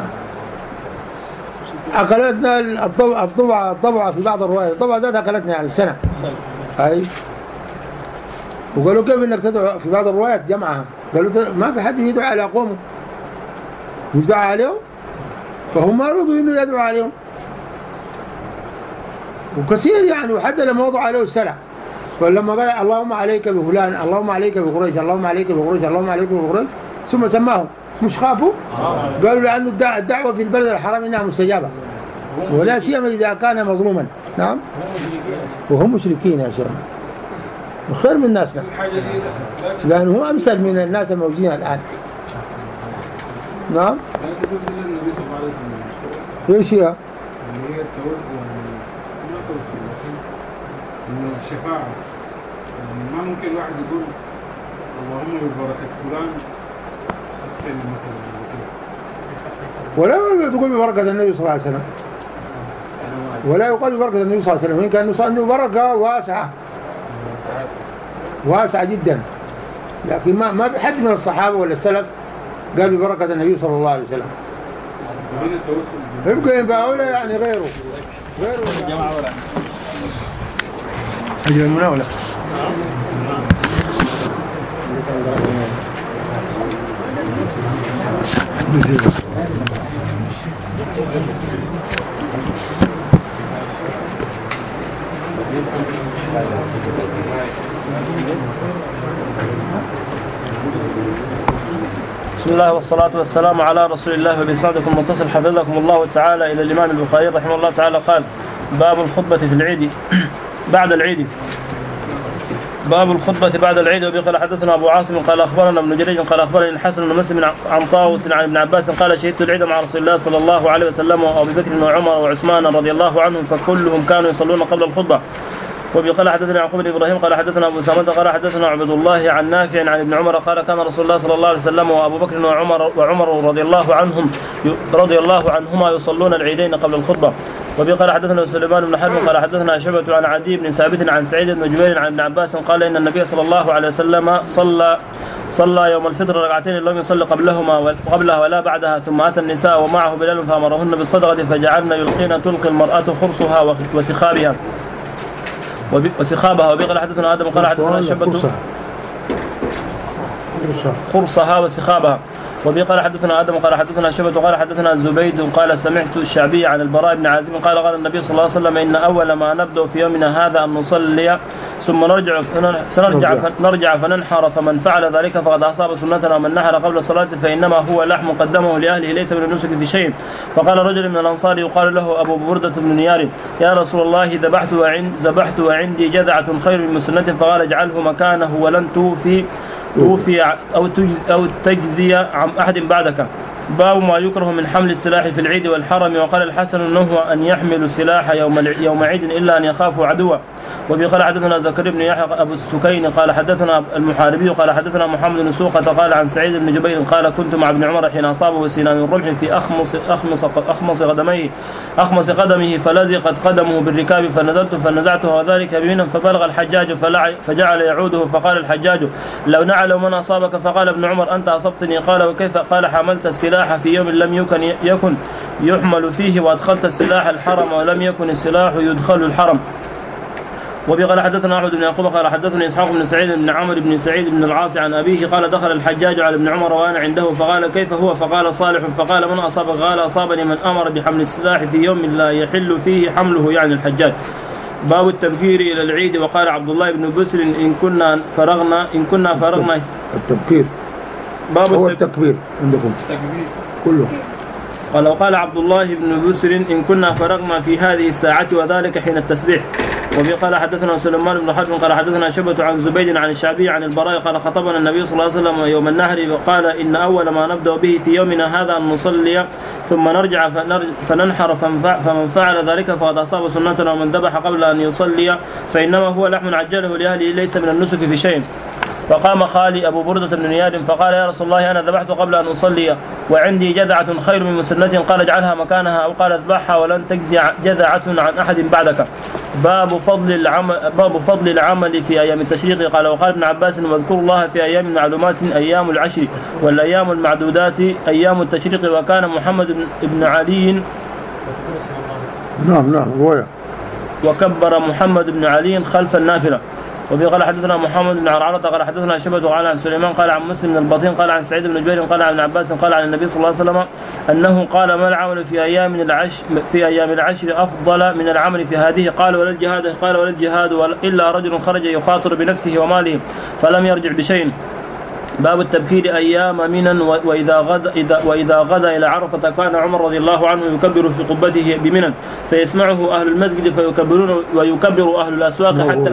أكلتنا الضبعة الضبعة الضبعة في بعض الروايات الضبعة ذات أكلتنا يعني السنة. أي. وقالوا كيف إنك تدعو في بعض الروايات جمعها؟ قالوا ما في حد يدعو على قومه. يدعو عليهم؟ فهم ما رضوا إنه يدعو عليهم. وكثير يعني وحتى لما وضعوا عليه السلع. ولما قال اللهم عليك بفلان اللهم عليك بقريش اللهم عليك بقريش اللهم عليك بقريش ثم سماهم مش خافوا؟ قالوا لأنه الدعوة في البلد الحرام إنها مستجابة ولا سيما إذا كان مظلوما. نعم وهم مشركين يا شيخ خير من ناسنا لأنه هم أمثل من الناس الموجودين الآن. نعم ايش هي؟
هي التوسل ما توسل لكن الشفاعة يعني ما ممكن واحد يقول اللهم ببركة فلان أسكن مثلا
ولا تقول ببركة النبي صلى الله عليه وسلم ولا يقال ببركة النبي صلى الله عليه وسلم. وإن كان عنده بركة واسعة واسعة جدا لكن ما ما في حد من الصحابة ولا السلف قال ببركة النبي صلى الله عليه وسلم. يبقى ينبغي ولا يعني غيره غيره الجماعة ولا أجل المناولة.
بسم الله والصلاة والسلام على رسول الله وبإسنادكم متصل حفظكم الله تعالى إلى الإمام البخاري رحمه الله تعالى قال باب الخطبة في العيد بعد العيد. باب الخطبة بعد العيد. وبه قال حدثنا أبو عاصم قال أخبرنا ابن جريج قال أخبرني الحسن بن مسلم عن طاووس عن ابن عباس قال شهدت العيد مع رسول الله صلى الله عليه وسلم وأبي بكر وعمر وعثمان رضي الله عنهم فكلهم كانوا يصلون قبل الخطبة. وبه قال حدثنا يعقوب بن إبراهيم قال حدثنا أبو سامة قال حدثنا عبد الله عن نافع عن ابن عمر قال كان رسول الله صلى الله عليه وسلم وأبو بكر وعمر وعمر رضي الله عنهم رضي الله عنهما يصلون العيدين قبل الخطبة. وبه قال حدثنا سليمان بن حرب قال حدثنا شعبة عن عدي بن ثابت عن سعيد بن جبير عن ابن عباس قال إن النبي صلى الله عليه وسلم صلى صلى يوم الفطر ركعتين لم يصلي قبلهما قبلها ولا بعدها ثم أتى النساء ومعه بلال فأمرهن بالصدقة فجعلن يلقين تلقي المرأة خرصها وسخابها وسخابها. وبه قال حدثنا آدم قال حدثنا شعبة خرصها وسخابها. وبه قال حدثنا آدم قال حدثنا شعبة قال حدثنا الزبيد قال سمعت الشعبي عن البراء بن عازب قال قال النبي صلى الله عليه وسلم إن أول ما نبدأ في يومنا هذا أن نصلي ثم نرجع فنرجع فنرجع فننحر فمن فعل ذلك فقد أصاب سنتنا ومن نحر قبل الصلاة فإنما هو لحم قدمه لأهله ليس من النسك في شيء. فقال رجل من الأنصار يقال له أبو بردة بن نيار يا رسول الله ذبحت وعند ذبحت وعندي جذعة خير من سنة فقال اجعله مكانه ولن توفي توفي أو أو تجزي عن أحد بعدك. باب ما يكره من حمل السلاح في العيد والحرم. وقال الحسن أنه أن يحمل السلاح يوم يوم عيد إلا أن يخافوا عدوا. وبه قال حدثنا زكريا بن يحيى أبو السكين قال حدثنا المحاربي قال حدثنا محمد بن سوقة قال عن سعيد بن جبير قال كنت مع ابن عمر حين أصابه سنان الرمح في أخمص أخمص أخمص قدميه أخمص قدمه فلزقت قدمه بالركاب فنزلت فنزعته وذلك بمنى فبلغ الحجاج فجعل يعوده فقال الحجاج لو نعلم من أصابك فقال ابن عمر أنت أصبتني قال وكيف قال حملت السلاح في يوم لم يكن يكن يحمل فيه وأدخلت السلاح الحرم ولم يكن السلاح يدخل الحرم. وبه قال حدثنا أحمد بن يعقوب قال حدثني إسحاق بن سعيد بن عمرو بن سعيد بن العاص عن أبيه قال دخل الحجاج على ابن عمر وأنا عنده فقال كيف هو فقال صالح فقال من أصابك قال أصابني من أمر بحمل السلاح في يوم لا يحل فيه حمله يعني الحجاج. باب التبكير إلى العيد. وقال عبد الله بن بسر إن كنا فرغنا إن كنا فرغنا
التبكير باب هو التكبير عندكم التكبير كله.
قال وقال عبد الله بن بسر إن كنا فرغنا في هذه الساعة وذلك حين التسبيح. وبه قال حدثنا سليمان بن حرب قال حدثنا شعبة عن زبيد عن الشعبي عن البراء قال خطبنا النبي صلى الله عليه وسلم يوم النحر وقال إن أول ما نبدأ به في يومنا هذا أن نصلي ثم نرجع فننحر فمن فعل ذلك فقد أصاب سنتنا ومن ذبح قبل أن يصلي فإنما هو لحم عجله لأهله ليس من النسك في شيء. فقام خالي أبو بردة بن نياد فقال يا رسول الله أنا ذبحت قبل أن أصلي وعندي جذعة خير من مسنة قال اجعلها مكانها أو قال اذبحها ولن تجزي جذعة عن أحد بعدك. باب فضل العمل باب فضل العمل في أيام التشريق. قال وقال ابن عباس واذكروا الله في أيام معلومات أيام العشر والأيام المعدودات أيام التشريق. وكان محمد بن علي
نعم نعم رواية
وكبر محمد بن علي خلف النافلة. وبه قال حدثنا محمد بن عرعرة قال حدثنا شعبة قال عن سليمان قال عن مسلم بن البطين قال عن سعيد بن جبير قال عن ابن عباس قال عن النبي صلى الله عليه وسلم أنه قال ما العمل في أيام العشر في أيام العشر أفضل من العمل في هذه قال ولا الجهاد قال ولا الجهاد إلا رجل خرج يخاطر بنفسه وماله فلم يرجع بشيء. باب التبكير أيام منى. وإذا غدا إذا وإذا غدا إلى عرفة كان عمر رضي الله عنه يكبر في قبته بمنى فيسمعه أهل المسجد فيكبرون ويكبر أهل الأسواق حتى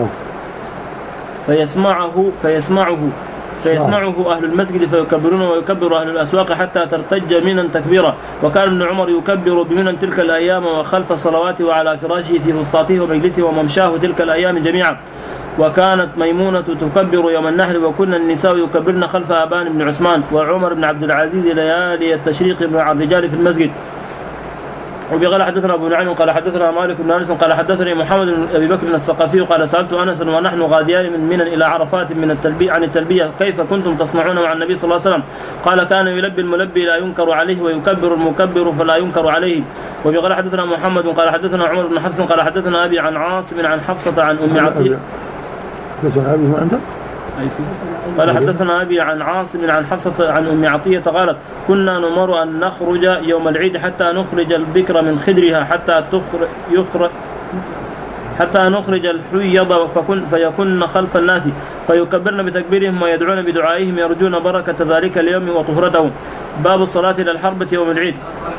فيسمعه فيسمعه فيسمعه أهل المسجد فيكبرون ويكبر أهل الأسواق حتى ترتج منى تكبيرا. وكان ابن عمر يكبر بمنى تلك الأيام وخلف الصلوات وعلى فراشه في فسطاته ومجلسه وممشاه تلك الأيام جميعا. وكانت ميمونة تكبر يوم النحر وكنا النساء يكبرن خلف أبان بن عثمان وعمر بن عبد العزيز ليالي التشريق مع الرجال في المسجد. وبقال حدثنا أبو نعيم قال حدثنا مالك بن أنس قال حدثني محمد بن أبي بكر الثقفي قال سألت أنس ونحن غاديان من منى إلى عرفات من التلبية عن التلبية كيف كنتم تصنعون مع النبي صلى الله عليه وسلم قال كان يلبي الملبي لا ينكر عليه ويكبر المكبر فلا ينكر عليه. وبقال حدثنا محمد قال حدثنا عمر بن حفص قال حدثنا أبي عن عاصم عن حفصة عن أم عطية
حدثنا أبي ما عندك
قال حدثنا أبي عن عاصم عن حفصة عن أم عطية قالت كنا نمر أن نخرج يوم العيد حتى نخرج البكر من خدرها حتى تخرج يخرج حتى نخرج الحيض فكن فيكن خلف الناس فيكبرن بتكبيرهم ويدعون بدعائهم يرجون بركة ذلك اليوم وطهرته. باب الصلاة إلى الحربة يوم العيد.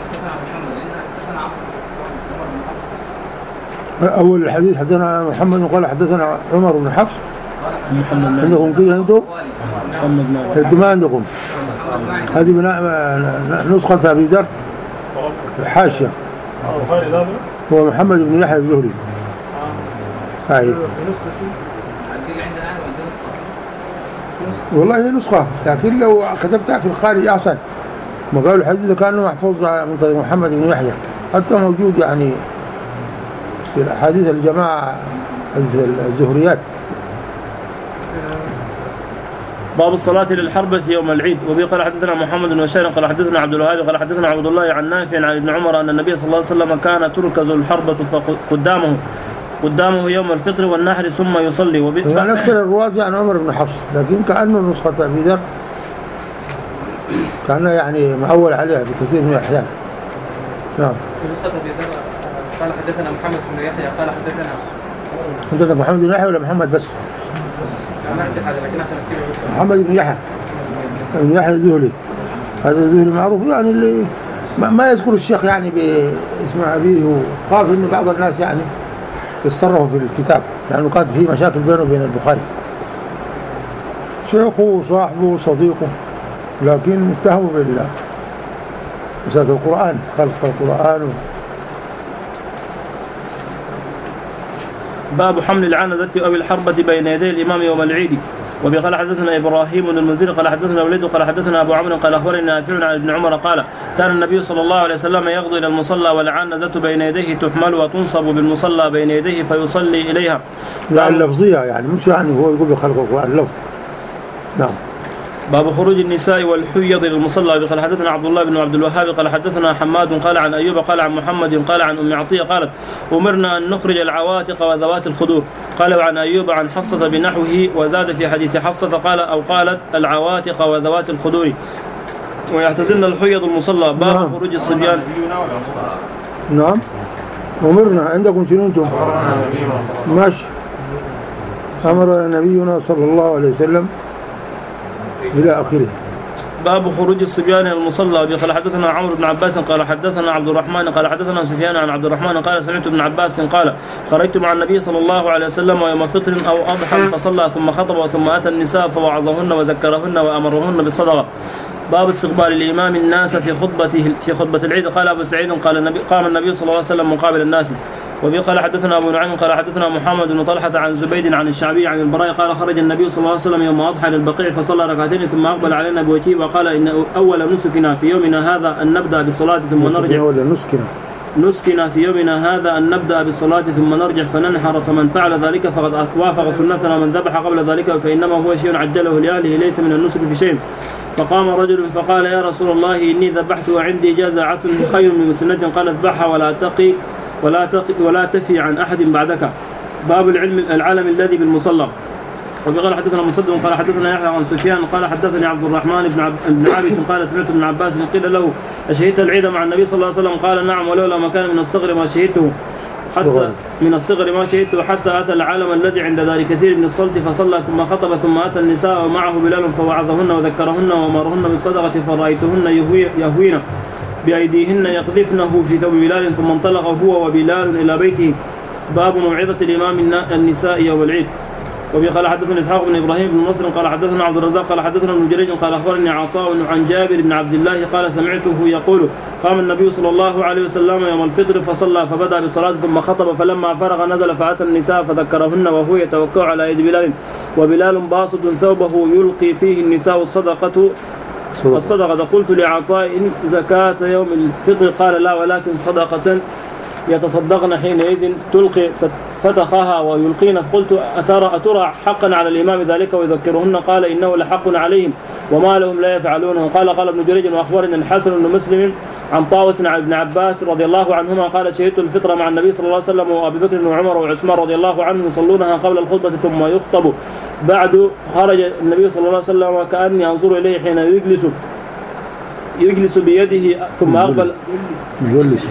أول الحديث حدثنا محمد قال حدثنا عمر بن حفص عندكم كذا انتم انتم ما عندكم هذه بناء نسخة أبي ذر حاشية هو محمد بن يحيى الزهري هاي والله هي نسخة لكن لو كتبتها في الخارج أحسن. ما قالوا الحديث كان محفوظ من طريق محمد بن يحيى حتى موجود يعني في الأحاديث الجماعة الزهريات.
باب الصلاة للحربة يوم العيد. وبه قال حدثنا محمد بن بشار قال حدثنا عبد الوهاب قال حدثنا عبد الله عن نافع عن ابن عمر أن النبي صلى الله عليه وسلم كان تركز الحربة قدامه قدامه يوم الفطر والنحر ثم يصلي. وبه
نفس الرواية عن عمر بن حفص لكن كأنه نسخة أبي ذر كان يعني مأول عليها في كثير من الأحيان. نعم.
نسخة أبي ذر قال حدثنا محمد بن يحيى قال حدثنا
حدثنا محمد بن يحيى ولا محمد بس؟ محمد بن يحيى بن يحيى الذهلي هذا الذهلي معروف يعني اللي ما يذكر الشيخ يعني باسم أبيه وخاف إن بعض الناس يعني يتصرفوا في الكتاب لأنه كان فيه مشاكل بينه وبين البخاري شيخه وصاحبه وصديقه، لكن اتهموا بالله مسألة القرآن، خلق القرآن.
باب حمل العنزة أو الحربة بين يدي الإمام يوم العيد. وبقال حدثنا إبراهيم بن المنذر قال حدثنا وليد قال حدثنا أبو عمرو قال أخبرني نافع عن ابن عمر قال كان النبي صلى الله عليه وسلم يغدو إلى المصلى والعنزة بين يديه تحمل وتنصب بالمصلى بين يديه فيصلي إليها.
لا اللفظية يعني، مش يعني هو يقول بخلق القرآن اللفظ. نعم.
باب خروج النساء والحيض الى المصلى. قال حدثنا عبد الله بن عبد الوهاب قال حدثنا حماد قال عن ايوب قال عن محمد قال عن ام عطيه قالت امرنا ان نخرج العواتق وذوات الخدور. قال عن ايوب عن حفصه بنحوه وزاد في حديث حفصه قال او قالت العواتق وذوات الخدور ويعتزلن الحيض المصلى. باب
نعم.
خروج الصبيان.
نعم. امرنا عندكم شنو انتم؟ ماشي. امر نبينا صلى الله عليه وسلم إلى آخره.
باب خروج الصبيان إلى المصلى. قال حدثنا عمرو بن عباس قال حدثنا عبد الرحمن قال حدثنا سفيان عن عبد الرحمن قال سمعت ابن عباس قال خرجت مع النبي صلى الله عليه وسلم يوم فطر أو أضحى فصلى ثم خطب ثم أتى النساء فوعظهن وذكرهن وأمرهن بالصدقة. باب استقبال الإمام الناس في خطبته في خطبة العيد. قال أبو سعيد قال النبي قام النبي صلى الله عليه وسلم مقابل الناس. وبه قال حدثنا أبو نعيم قال حدثنا محمد بن طلحة عن زبيد عن الشعبي عن البراء قال خرج النبي صلى الله عليه وسلم يوم أضحى للبقيع فصلى ركعتين ثم أقبل علينا بوجهه وقال إن أول نسكنا في يومنا هذا أن نبدأ بالصلاة ثم نرجع.
ولا نسكنا
نسكنا في يومنا هذا أن نبدأ بالصلاة ثم نرجع فننحر فمن فعل ذلك فقد وافق سنتنا من ذبح قبل ذلك فإنما هو شيء عجله لأهله ليس من النسك في شيء. فقام رجل فقال يا رسول الله إني ذبحت وعندي جزعة خير من مسنة قال اذبحها ولا تقي ولا تقي ولا تفي عن أحد بعدك. باب العلم العالم الذي بالمصلى. وقال حدثنا مصدق قال حدثنا يحيى عن سفيان قال حدثني عبد الرحمن بن عب... بن عابس قال سمعت ابن عباس قيل له أشهدت العيد مع النبي صلى الله عليه وسلم قال نعم ولولا ما كان من الصغر ما شهدته حتى من الصغر ما شهدته حتى أتى العالم الذي عند دار كثير من الصلت فصلى ثم خطب ثم أتى النساء ومعه بلال فوعظهن وذكرهن وأمرهن بالصدقة فرأيتهن يهوي يهوين بأيديهن يقذفنه في ثوب بلال ثم انطلق هو وبلال إلى بيته. باب موعظة الإمام النساء يوم العيد. وقال حدثنا إسحاق بن إبراهيم بن نصر قال حدثنا عبد الرزاق قال حدثنا ابن جريج قال أخبرني عطاء عن جابر بن عبد الله قال سمعته يقول قام النبي صلى الله عليه وسلم يوم الفطر فصلى فبدأ بالصلاة ثم خطب فلما فرغ نزل فأتى النساء فذكرهن وهو يتوكع على يد بلال وبلال باسط ثوبه يلقي فيه النساء الصدقة الصدقة. قلت لعطاء زكاة يوم الفطر قال لا ولكن صدقة يتصدقن حينئذ تلقي فتخها ويلقين. قلت أترى, أترى حقا على الإمام ذلك ويذكرهن قال إنه لحق عليهم وما لهم لا يفعلونه. قال قال ابن جريج وأخبرنا الحسن بن مسلم عن طاووس عن ابن عباس رضي الله عنهما قال شهدت الفطر مع النبي صلى الله عليه وسلم وأبي بكر وعمر وعثمان رضي الله عنهم يصلونها قبل الخطبة ثم يخطب بعد. خرج النبي صلى الله عليه وسلم وكأني أنظر إليه حين يجلس يجلس بيده ثم أقبل
يجلس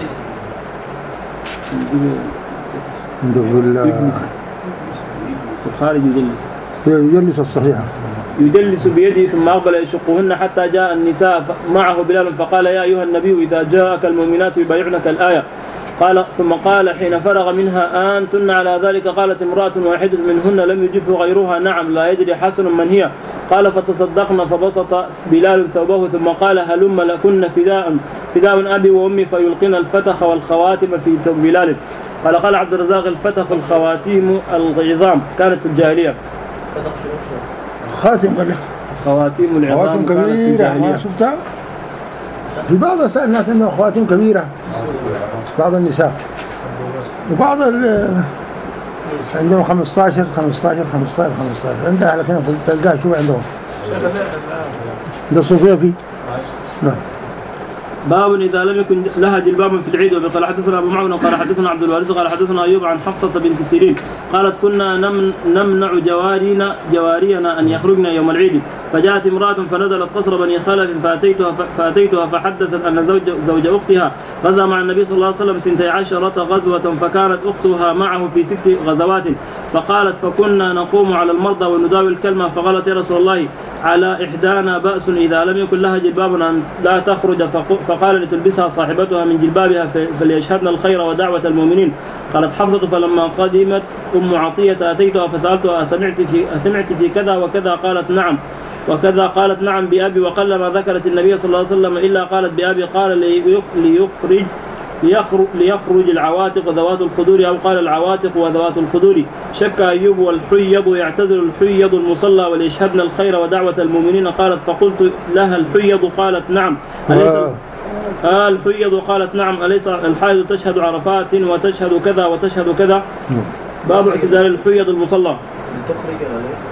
الخارج يجلس
يجلس الصحيحة
يجلس بيده ثم أقبل يشقهن حتى جاء النساء معه بلال فقال يا أيها النبي إذا جاءك المؤمنات يبايعنك الآية. قال ثم قال حين فرغ منها أنتن على ذلك؟ قالت امرأة واحدة منهن لم يجبه غيرها نعم لا يدري حسن من هي. قال فتصدقنا فبسط بلال ثوبه ثم قال هلم لكن فداء فداء أبي وأمي فيلقين الفتخ والخواتم في ثوب بلال. قال قال عبد الرزاق الفتخ الخواتيم العظام كانت في الجاهلية.
خاتم قال
خواتيم العظام
خواتم كبيرة ما شفتها في بعض الناس عندهم خواتم كبيرة بعض النساء وبعض عندهم خمسطاشر خمسطاشر خمسطاشر خمسطاشر عندها لكن تلقاها شو عندهم ده صوفيا فيه. نعم.
باب إذا لم يكن لها جلباب في العيد. وقال حدثنا أبو معمر قال حدثنا عبد الوارث قال حدثنا أيوب عن حفصة بنت سيرين قالت كنا نمنع جوارينا جوارينا أن يخرجن يوم العيد فجاءت امرأة فنزلت قصر بني خلف فأتيتها فأتيتها فحدثت أن زوج زوج أختها غزا مع النبي صلى الله عليه وسلم سنتي عشرة غزوة فكانت أختها معه في ست غزوات فقالت فكنا نقوم على المرضى ونداوي الكلمة فقالت يا رسول الله على إحدانا بأس إذا لم يكن لها جلباب أن لا تخرج، فقال لتلبسها صاحبتها من جلبابها فليشهدن الخير ودعوة المؤمنين. قالت حفصة فلما قدمت أم عطية أتيتها فسألتها أسمعت في, أسمعت في كذا وكذا؟ قالت نعم وكذا. قالت نعم بأبي، وقلما ذكرت النبي صلى الله عليه وسلم إلا قالت بأبي. قال ليخرج ليخرج, ليخرج العواتق وذوات الخدور، أو قال العواتق وذوات الخدور. شك أيوب والحيض يعتذر الحيض المصلى وليشهدن الخير ودعوة المؤمنين. قالت فقلت لها الحيض؟ قالت نعم. أليس آه الحيض؟ قالت نعم. أليس الحائض تشهد عرفات وتشهد كذا وتشهد كذا؟ باب اعتذار الحيض المصلى.
تخرج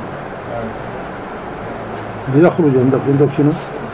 ليخرج عندك عندك شنو؟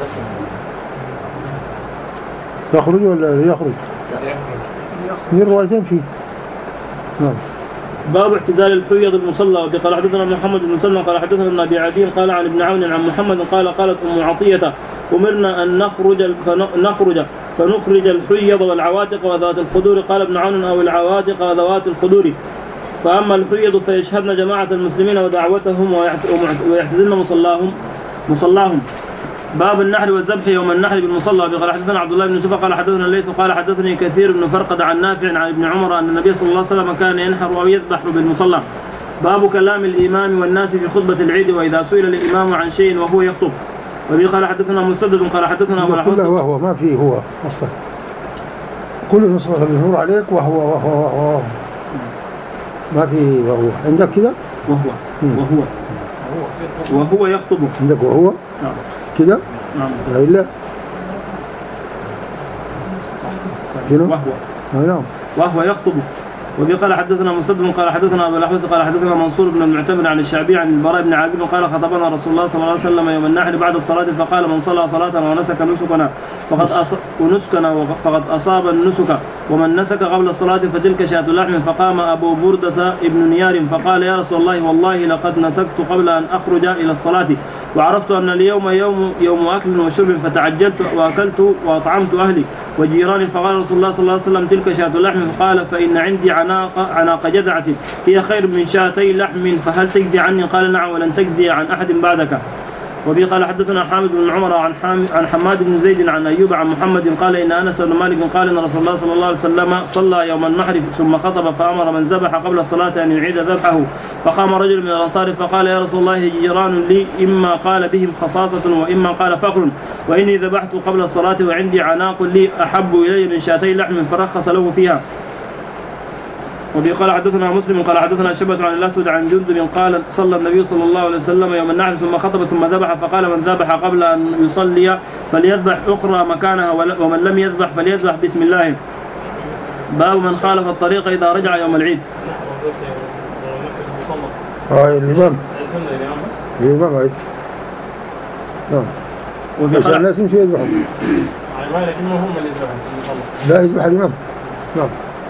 تخرج ولا ليخرج؟ في روايتين فيه. نعم.
باب اعتزال الحيض المصلى. وقال حدثنا محمد بن سلمة قال حدثنا ابن ابي عدي قال عن ابن عون عن محمد قال قالت ام عطية امرنا ان نخرج فنخرج فنخرج الحيض والعواتق وذوات الخدور. قال ابن عون او العواتق وذوات الخدور. فاما الحيض فيشهدن جماعة المسلمين ودعوتهم ويعتزلن مصلاهم مصلاهم. باب النحر والذبح يوم النحر بالمصلى. قال حدثنا عبد الله بن يوسف قال حدثنا الليث قال حدثني كثير بن فرقد عن نافع عن ابن عمر ان النبي صلى الله عليه وسلم كان ينحر او يذبح بالمصلى. باب كلام الامام والناس في خطبه العيد واذا سئل الامام عن شيء وهو يخطب. وبه قال حدثنا مسدد قال حدثنا ابو الحسن.
وهو ما فيه هو اصلا كل نسخه المشهور عليك وهو وهو وهو ما فيه وهو عندك كده
وهو وهو وهو يخطب
عندك وهو
نعم
كده
نعم
لا إلا كده
وهو
نعم
وهو يخطب. وبه قال حدثنا مسدد قال حدثنا ابو الاحوص قال حدثنا منصور بن المعتمر عن الشعبي عن البراء بن عازب قال خطبنا رسول الله صلى الله عليه وسلم يوم النحر بعد الصلاه فقال من صلى صلاتنا ونسك نسكنا فقد أص... ونسكنا فقد اصاب النسك ومن نسك قبل الصلاه فتلك شاة لحم. فقام ابو بردة ابن نيار فقال يا رسول الله والله لقد نسكت قبل ان اخرج الى الصلاه وعرفت ان اليوم يوم يوم اكل وشرب فتعجلت واكلت واطعمت اهلي وجيراني. فقال رسول الله صلى الله عليه وسلم تلك شاة لحم. فقال فان عندي عناق عناق جذعة هي خير من شاتي لحم فهل تجزي عني؟ قال نعم ولن تجزي عن احد بعدك. وبه قال حدثنا حامد بن عمر عن عن حماد بن زيد عن ايوب عن محمد قال ان انس بن مالك قال ان رسول الله صلى الله عليه وسلم صلى يوم النحر ثم خطب فامر من ذبح قبل الصلاه ان يعيد ذبحه. فقام رجل من الانصار فقال يا رسول الله جيران لي اما قال بهم خصاصه واما قال فخر واني ذبحت قبل الصلاه وعندي عناق لي احب الي من شاتي لحم فرخص له فيها. وبه قال حدثنا مسلم قال حدثنا شعبة عن الاسود عن جندب قال صلى النبي صلى الله عليه وسلم يوم النحر ثم خطب ثم ذبح فقال من ذبح قبل ان يصلي فليذبح اخرى مكانها ومن لم يذبح فليذبح بسم الله. باب من خالف الطريق اذا رجع يوم العيد.
اه الامام الامام عيد نعم وفي قال الناس مش يذبحوا
لكن هم اللي يذبحوا
لا يذبح الامام نعم.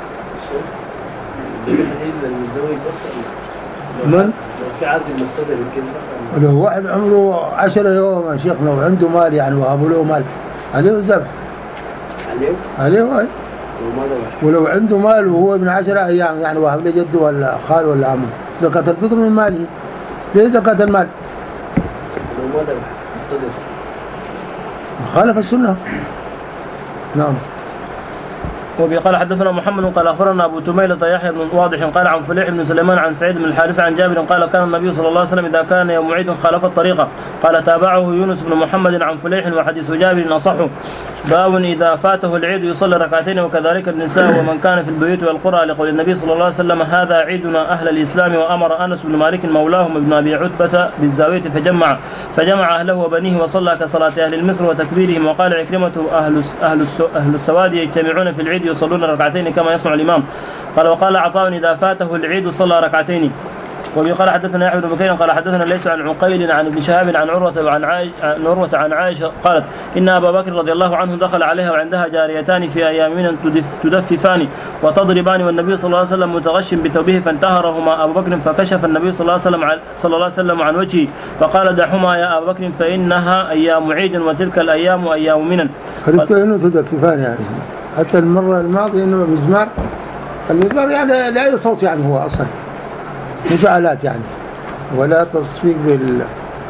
من؟
في عازم مقتدر كده
لو واحد عمره عشرة يوم يا شيخنا وعنده مال يعني وابو له مال عليه الذبح
عليه
عليه واي ولو عنده مال وهو ابن عشرة ايام يعني وهب له جده ولا خاله ولا عمه زكاة الفطر من ماله زي زكاة المال
لو ما ذبح مقتدر
خالف السنة نعم.
وبه قال حدثنا محمد قال اخبرنا ابو تميلة يحيى بن واضح قال عن فليح بن سليمان عن سعيد بن الحارث عن جابر قال كان النبي صلى الله عليه وسلم اذا كان يوم عيد خالف الطريقه. قال تابعه يونس بن محمد عن فليح وحديث جابر اصح. باب اذا فاته العيد يصلي ركعتين وكذلك النساء ومن كان في البيوت والقرى لقول النبي صلى الله عليه وسلم هذا عيدنا اهل الاسلام. وامر انس بن مالك مولاهم ابن ابي عتبة بالزاويه فجمع فجمع اهله وبنيه وصلى كصلاه اهل المصر وتكبيرهم. وقال عكرمة اهل اهل اهل السواد يجتمعون في العيد يصلون ركعتين كما يصنع الإمام. قال وقال عطاء إذا فاته العيد صلى ركعتين. وقال حدثنا يحيى بن بكير قال حدثنا ليس عن عقيل عن ابن شهاب عن عروة وعن عائشة عن عروة عن عائشة قالت إن أبا بكر رضي الله عنه دخل عليها وعندها جاريتان في أيام من تدففان وتضربان والنبي صلى الله عليه وسلم متغش بثوبه فانتهرهما أبو بكر فكشف النبي صلى الله عليه وسلم صلى الله عليه وسلم عن وجهه فقال دعهما يا أبا بكر فإنها أيام عيد وتلك الأيام أيام منن.
عرفت إنه تدففان يعني حتى المرة الماضية إنه مزمار المزمار يعني لا أي صوت يعني هو أصلا مفعلات يعني ولا تصفيق بال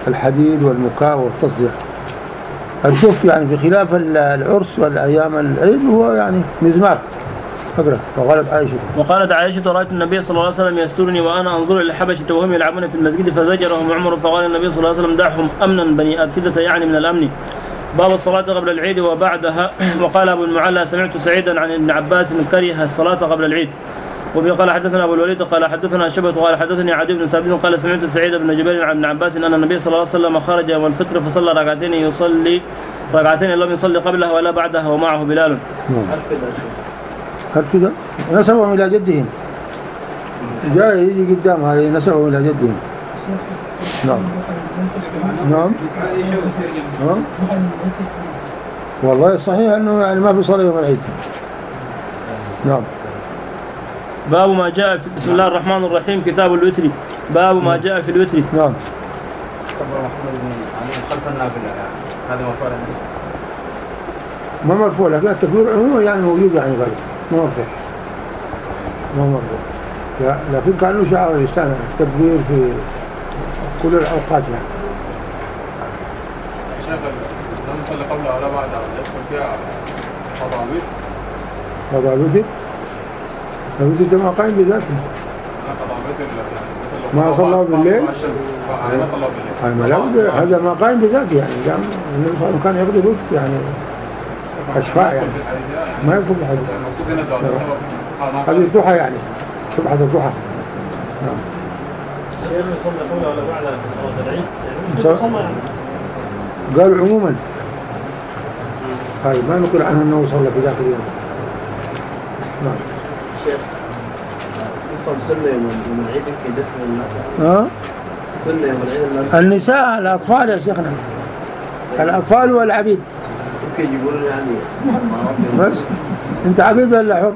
الحديد والمكاء والتصديع. الدف يعني بخلاف العرس والأيام العيد هو يعني مزمار. اقرأ. وقالت عائشة
وقالت عائشة رأيت النبي صلى الله عليه وسلم يسترني وأنا أنظر إلى الحبشة وهم يلعبون في المسجد فزجرهم عمر فقال النبي صلى الله عليه وسلم دعهم أمنا بني أرفدة يعني من الأمن. باب الصلاة قبل العيد وبعدها. وقال أبو المعلى سمعت سعيدا عن ابن عباس كره الصلاة قبل العيد. وبه قال حدثنا أبو الوليد قال حدثنا شبة قال حدثني عدي بن ثابت قال سمعت سعيد بن جبير عن ابن عباس أن النبي صلى الله عليه وسلم خرج يوم الفطر فصلى ركعتين يصلي ركعتين لم يصلي قبلها ولا بعدها ومعه بلال.
أرفدة نسبهم إلى جدهم، جاء يجي قدام هذه نسبهم إلى جدهم. نعم نعم نعم والله صحيح أنه يعني ما في صلاة يوم العيد. نعم.
باب ما جاء في بسم الله الرحمن الرحيم كتاب الوتر. باب ما جاء في الوتر.
نعم.
خلف النافلة هذا مرفوع
ما مرفوع لكن التكبير عموما يعني موجود يعني غالب ما مرفوع ما مرفوع لا لكن كان له شعار الإسلام التكبير في كل الأوقات يعني.
شيخ لم يصلي قبلها ولا بعدها يدخل فيها قضاء
قضاء الوتر الوتر ده ما قائم بذاته. ما صلى بالليل هذا ما قائم بذاته يعني النبي صلى الله عليه وسلم كان يقضي الوتر يعني أشفاء يعني ما يكتب الحديث. هذه الضحى يعني سبحة الضحى. نعم.
الشيخ يصلي قبلها ولا بعدها في صلاة العيد يعني صلى يعني.
قالوا عموما هاي ما نقول عنه أنه صلى في ذاك اليوم. نعم.
الشيخ يفهم سنة يوم العيد كي يدفن الناس.
ها؟
سنة يوم العيد الناس.
النساء الأطفال يا شيخنا الأطفال والعبيد.
ممكن يقولون يعني
بس أنت عبيد ولا حر؟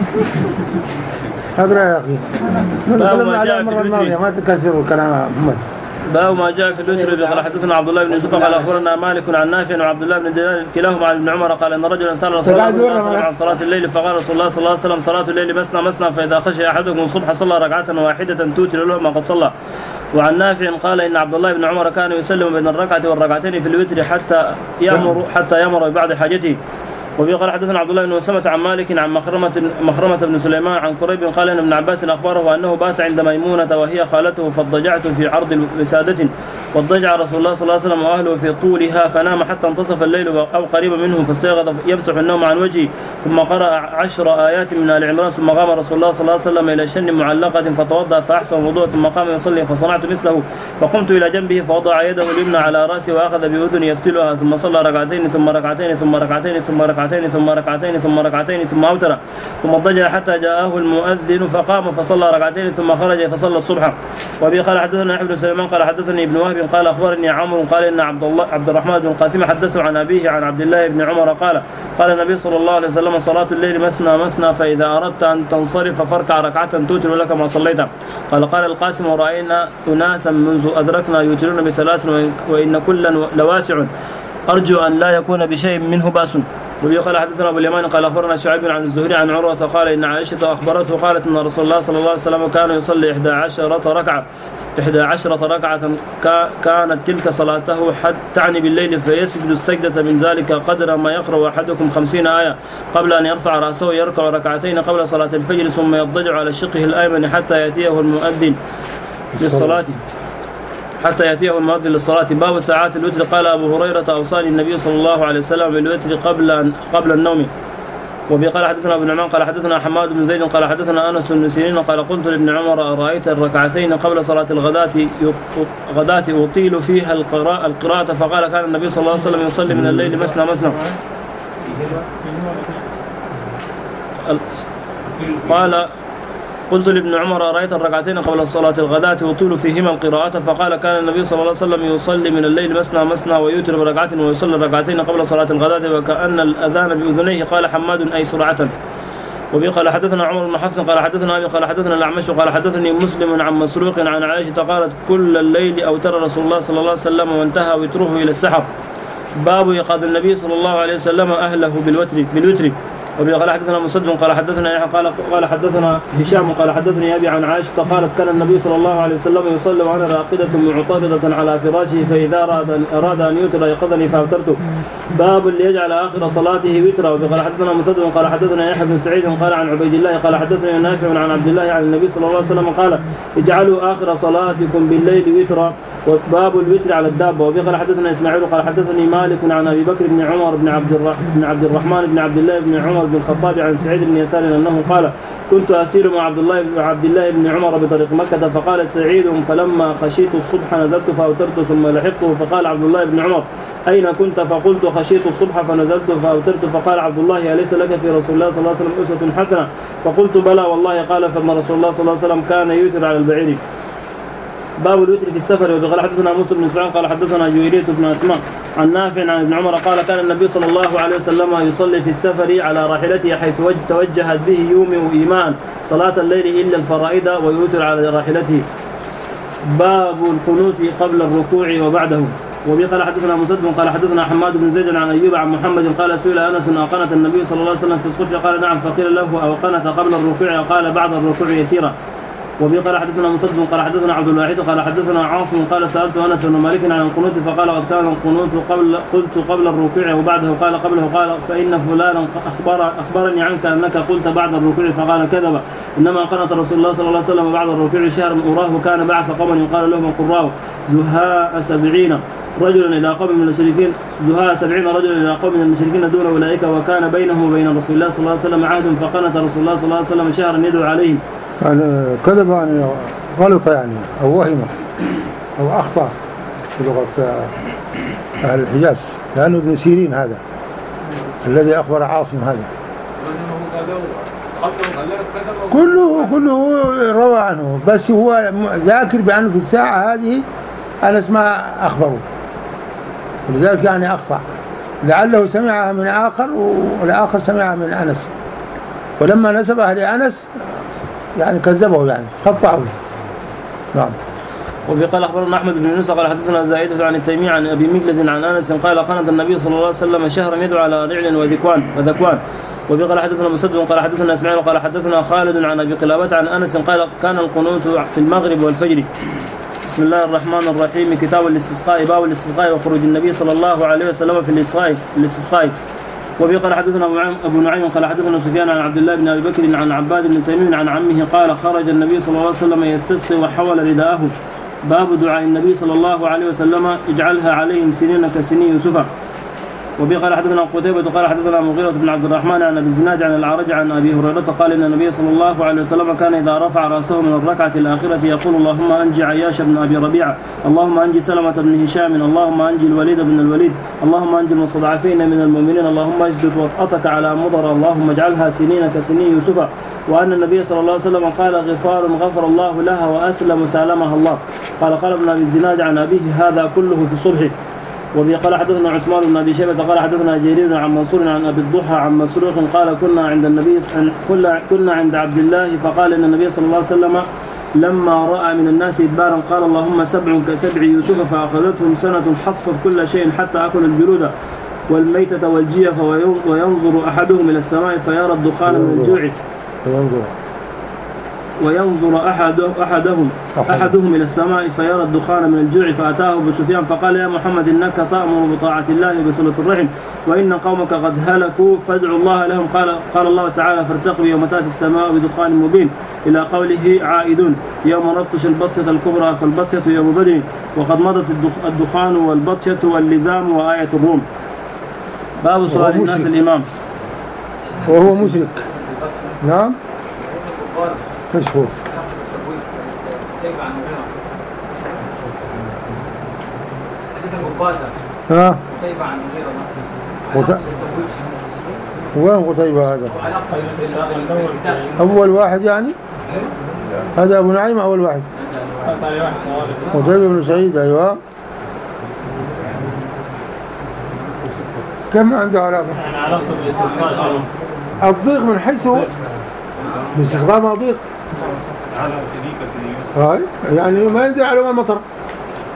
أقرأ يا أخي.
باب ما جاء في
الوتر ما تكسروا الكلام يا محمد.
باب ما جاء في الوتر. قال حدثنا عبد الله بن يوسف قال اخبرنا مالك عن نافع وعبد الله بن دينار كلاهما عن ابن عمر قال ان رجلا سال رسول الله صلى الله عليه وسلم عن صلاه الليل فقال رسول الله صلى الله عليه وسلم صلاه الليل مثنى مثنى فاذا خشي احدكم الصبح صلى ركعه واحده توتر له ما قد صلى. وعن نافع قال ان عبد الله بن عمر كان يسلم بين الركعه والركعتين في الوتر حتى يامر حتى يامر ببعض حاجته. وبه قال حدثنا عبد الله بن مسلمة عن مالك عن مخرمة مخرمة بن سليمان عن قريب قال ان ابن عباس اخبره انه بات عند ميمونة وهي خالته فاضطجعت في عرض وسادة واضطجع رسول الله صلى الله عليه وسلم واهله في طولها فنام حتى انتصف الليل او قريبا منه فاستيقظ يمسح النوم عن وجهه ثم قرأ عشر آيات من آل عمران ثم قام رسول الله صلى الله عليه وسلم الى شن معلقة فتوضأ فاحسن الوضوء ثم قام يصلي فصنعت مثله فقمت الى جنبه فوضع يده اليمنى على راسي واخذ باذني يفتلها ثم صلى ركعتين ثم ركعتين ثم ركعتين ثم ركعتين ثم ركعتين ثم ركعتين ثم اوتر ثم اضطجع حتى جاءه المؤذن فقام فصلى ركعتين ثم خرج فصلى الصبح. وبه قال حدثنا يحيى بن سليمان قال حدثني ابن وهب قال اخبرني عمرو قال ان عبد الله عبد الرحمن بن القاسم حدثه عن ابيه عن عبد الله بن عمر قال قال النبي صلى الله عليه وسلم صلاة الليل مثنى مثنى فاذا اردت ان تنصرف فاركع ركعة توتر لك ما صليت. قال قال القاسم ورأينا اناسا منذ ادركنا يوترون بثلاث وان كلا لواسع ارجو ان لا يكون بشيء منه باس. وبه قال حدثنا ابو اليمان قال اخبرنا شعيب عن الزهري عن عروه قال ان عائشه اخبرته قالت ان رسول الله صلى الله عليه وسلم كان يصلي إحدى عشرة ركعه إحدى عشرة ركعه كانت تلك صلاته حتى تعني بالليل فيسجد السجده من ذلك قدر ما يقرأ احدكم خمسين آية قبل ان يرفع راسه يركع ركعتين قبل صلاه الفجر ثم يضطجع على شقه الايمن حتى ياتيه المؤذن للصلاه حتى يأتيه المؤذن للصلاة. باب ساعات الوتر. قال أبو هريرة أوصاني النبي صلى الله عليه وسلم بالوتر قبل قبل النوم. وبه قال حدثنا ابن نعمان قال حدثنا حماد بن زيد قال حدثنا أنس بن سيرين قال قلت لابن عمر أرأيت الركعتين قبل صلاة الغداة غداة أطيل فيها القراءة القراءة فقال كان النبي صلى الله عليه وسلم يصلي من الليل مثنى مثنى. قال قلت لابن عمر أرأيت الركعتين قبل صلاة الغداة وطول فيهما القراءة فقال كان النبي صلى الله عليه وسلم يصلي من الليل مثنى مثنى ويوتر بركعة ويصلي ركعتين قبل صلاة الغداة وكأن الأذان بأذنيه. قال حماد أي سرعة. وبه قال حدثنا عمر بن حفص قال حدثنا أبي قال حدثنا الأعمش قال حدثني مسلم عن مسروق عن عائشة قالت كل الليل أوتر رسول الله صلى الله عليه وسلم وانتهى وتره إلى السحر. باب إيقاظ النبي صلى الله عليه وسلم أهله بالوتر بالوتر. وبه قال حدثنا مسدد قال حدثنا يحيى قال قال حدثنا هشام قال حدثني أبي عن عائشة قالت كان النبي صلى الله عليه وسلم يصلي وأنا راقدة معترضة على فراشه فإذا أراد أراد أن يوتر يقظني فأوترت. باب ليجعل آخر صلاته وترا. وبه قال حدثنا مسدد قال حدثنا يحيى بن سعيد قال عن عبيد الله قال حدثني نافع عن عبد الله عن النبي صلى الله عليه وسلم قال اجعلوا آخر صلاتكم بالليل وترا. وباب الوتر على الدابة. وبه قال حدثنا إسماعيل قال حدثني مالك عن أبي بكر بن عمر بن عبد بن عبد الرحمن بن عبد الله بن عمر بن الخطاب عن سعيد بن يسار أنه قال كنت أسير مع عبد الله بن عبد الله بن عمر بطريق مكة فقال سعيد فلما خشيت الصبح نزلت فأوترت ثم لحقته فقال عبد الله بن عمر أين كنت؟ فقلت خشيت الصبح فنزلت فأوترت فقال عبد الله أليس لك في رسول الله صلى الله عليه وسلم أسوة حسنة؟ فقلت بلى والله. قال فإن رسول الله صلى الله عليه وسلم كان يوتر على البعير. باب الوتر في السفر. وقال حدثنا موسى بن اسماعيل قال حدثنا جويرية بن اسماء عن نافع عن ابن عمر قال كان النبي صلى الله عليه وسلم يصلي في السفر على راحلته حيث توجهت به يوم إيمان صلاة الليل إلا الفرائض ويوتر على راحلته. باب القنوت قبل الركوع وبعده. وبه قال حدثنا مسدد قال حدثنا حماد بن زيد عن أيوب عن محمد قال سئل أنس أقنت النبي صلى الله عليه وسلم في الصبح قال نعم فقيل له أقنت قبل الركوع قال بعد الركوع يسيرا. وبه قال حدثنا مسدد قال حدثنا عبد الواحد قال حدثنا عاصم قال سألت أنس بن مالك عن القنوت فقال قد كان القنوت قبل قلت قبل الركوع وبعده قال قبله قال فإن فلانا أخبر أخبرني عنك أنك قلت بعد الركوع فقال كذب إنما قنت رسول الله صلى الله عليه وسلم بعد الركوع شهر أراه كان بعث قوما يقال لهم القراء زهاء سبعين رجلا إلى قوم من المشركين زهاء سبعين رجلا إلى قوم من المشركين دون أولئك وكان بينهم وبين رسول الله صلى الله عليه وسلم عهد فقنت رسول الله صلى الله عليه وسلم شهرا يدعو عليهم.
يعني كذب يعني غلط يعني أو وهم أو أخطأ في لغة أهل الحجاز لأنه ابن سيرين هذا الذي أخبر عاصم هذا كله كله روى عنه بس هو ذاكر بأنه في الساعة هذه أنس ما أخبره ولذلك يعني أخطأ لعله سمعها من آخر والآخر سمعها من أنس ولما نسبها لأنس يعني كذبه يعني خطأه. نعم.
وبه قال أخبرنا أحمد بن يونس قال حدثنا زائدة عن التيمي عن أبي مجلز عن أنس قال قنت النبي صلى الله عليه وسلم شهرا يدعو على رعل وذكوان وذكوان. وبه قال حدثنا مسدد قال حدثنا إسماعيل قال حدثنا خالد عن أبي قلابة عن أنس قال كان القنوت في المغرب والفجر. بسم الله الرحمن الرحيم. كتاب الاستسقاء. باب الاستسقاء وخروج النبي صلى الله عليه وسلم في الاستسقاء. وبه قال حدثنا أبو نعيم قال حدثنا سفيان عن عبد الله بن أبي بكر عن عباد بن تميم عن عمه قال خرج النبي صلى الله عليه وسلم يستسقي وحول رداءه. باب دعاء النبي صلى الله عليه وسلم اجعلها عليهم سنين كسنين يوسف. وبه قال حدثنا قتيبة قال حدثنا مغيرة بن عبد الرحمن عن أبي الزناد عن الأعرج عن أبي هريرة قال إن النبي صلى الله عليه وسلم كان إذا رفع رأسه من الركعة الآخرة يقول اللهم أنجي عياش بن أبي ربيعة اللهم أنجي سلمة بن هشام اللهم أنجي الوليد بن الوليد اللهم أنجي المستضعفين من المؤمنين اللهم اجدد وطأتك على مضر اللهم اجعلها سنين كسنين يوسف. وأن النبي صلى الله عليه وسلم قال غفار غفر الله لها وأسلم سالمها الله. قال قال ابن أبي الزناد عن أبيه هذا كله في الصبح. وبه قال حدثنا عثمان بن أبي شيبة قال حدثنا جرير عن منصور عن أبي الضحى عن مسروق قال كنا عند النبي كنا عند عبد الله فقال إن النبي صلى الله عليه وسلم لما رأى من الناس إدبارا قال اللهم سبع كسبع يوسف فأخذتهم سنة حصت كل شيء حتى أكل الجلود والميتة والجيف وينظر أحدهم إلى السماء فيرى الدخان من الجوع وينظر أحد أحدهم أحدهم إلى السماء فيرى الدخان من الجوع فأتاه أبو سفيان فقال يا محمد إنك تأمر بطاعة الله وبصلة الرحم وإن قومك قد هلكوا فادعوا الله لهم. قال قال الله تعالى فارتقبوا يوم تأتي السماء بدخان مبين إلى قوله عائدون يوم نبطش البطشة الكبرى فالبطشة يوم بدر وقد مضت الدخان والبطشة واللزام وآية الروم. باب سؤال الناس الإمام
وهو مشرك. نعم مشهور. ها وين قتيبة هذا؟ أول واحد يعني؟ هذا أبو نعيم أول واحد. قتيبة بن سعيد. أيوة. كم عنده علاقة؟ الضيق من حيث الاستسقاء ما ضيق هاي يعني ما ينزل عليهم المطر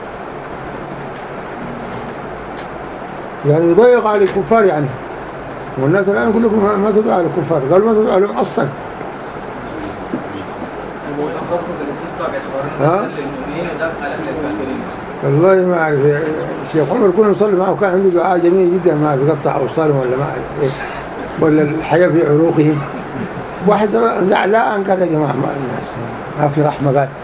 يعني يضيق على الكفار يعني والناس الآن يقول لكم ما تدعوا على الكفار، قالوا ما تدعوا عليهم أصلا. ها؟ والله ما أعرف الشيخ عمر كنا نصلي معه وكان عنده دعاء جميل جدا، ما أعرف يقطع أوصالهم ولا ما أعرف إيه، ولا الحياة في عروقهم. واحد زعلان قال يا جماعة ما الناس ما في رحمة، قال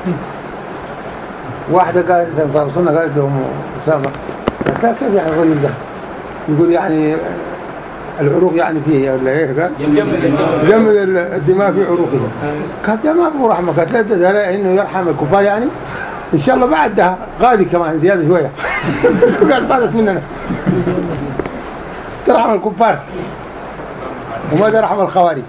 واحدة قالت أنصار السنة قالت لهم أسامة قالت لا كيف يعني الرجل ده يقول يعني العروق يعني فيه ولا إيه؟ قال يجمد الدماء في عروقهم. قالت ما في رحمة، قالت لا تدري إنه يرحم الكفار يعني إن شاء الله بعدها غادي كمان زيادة شوية. قال بعدت مننا ترحم الكفار وما ترحم الخوارج.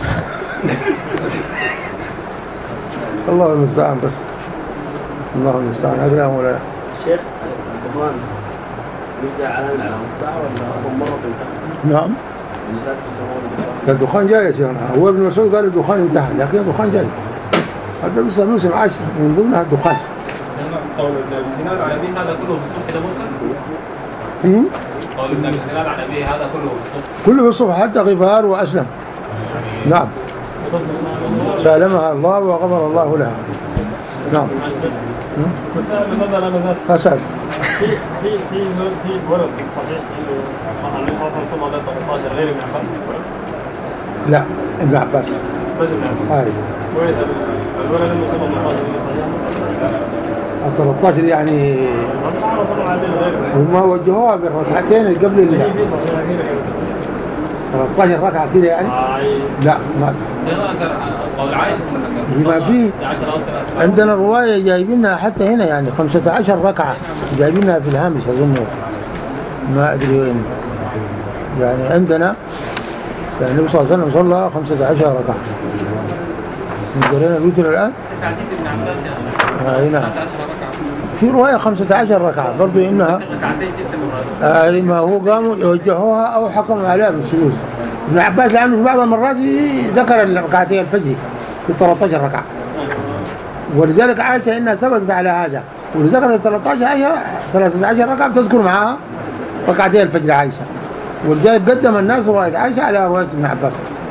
الله المستعان، بس الله المستعان. أقرأهم ولا لا؟
الشيخ الدخان يرجع علامة على الساعة ولا أول مرة تنتهي؟
نعم.
انتهت السماء
الدخان جاي يا شيخنا، هو ابن مسعود قال الدخان انتهى، لكن الدخان جاي. هذا بس موسم عشر من ضمنها الدخان.
قول ابن ابي زناد عن ابيه هذا كله في الصبح لموسى؟ قول ابن ابي زناد عن ابيه هذا كله في الصبح؟
كله في الصبح حتى غفار وأسلم. نعم. سالمها الله وغفر الله لها. نعم. أسأل.
في في في في ورد صحيح انه النبي صلى الله عليه وسلم قال ثلاثة عشر غير ابن عباس؟
لا ابن عباس.
بس ابن عباس.
أي.
كويس. الولد انه صلى الله عليه وسلم
ثلاثة عشر يعني هم وجهوها بالركعتين اللي قبل الله. ثلاثة عشر ركعة كده يعني؟ لا ما
قول عائشة
هي ما في. عندنا رواية جايبينها حتى هنا يعني خمسة عشر ركعة جايبينها في الهامش أظن، ما أدري وين يعني. عندنا يعني النبي صلى الله عليه وسلم صلى خمسة عشر ركعة. نقرأنا الوتر الآن؟ آه نعم. في رواية خمسة عشر ركعة برضو إنها آه ما هو قاموا يوجهوها أو حكموا عليها بالسجود. ابن عباس لأنه في بعض المرات ذكر الركعتين الفجر في ثلاثة عشر ركعة، ولذلك عائشة إنها ثبتت على هذا، ولذلك ثلاثة عشر ركعة بتذكر معها ركعتين الفجر عائشة، ولذلك قدم الناس رواية عائشة على رواية ابن عباس.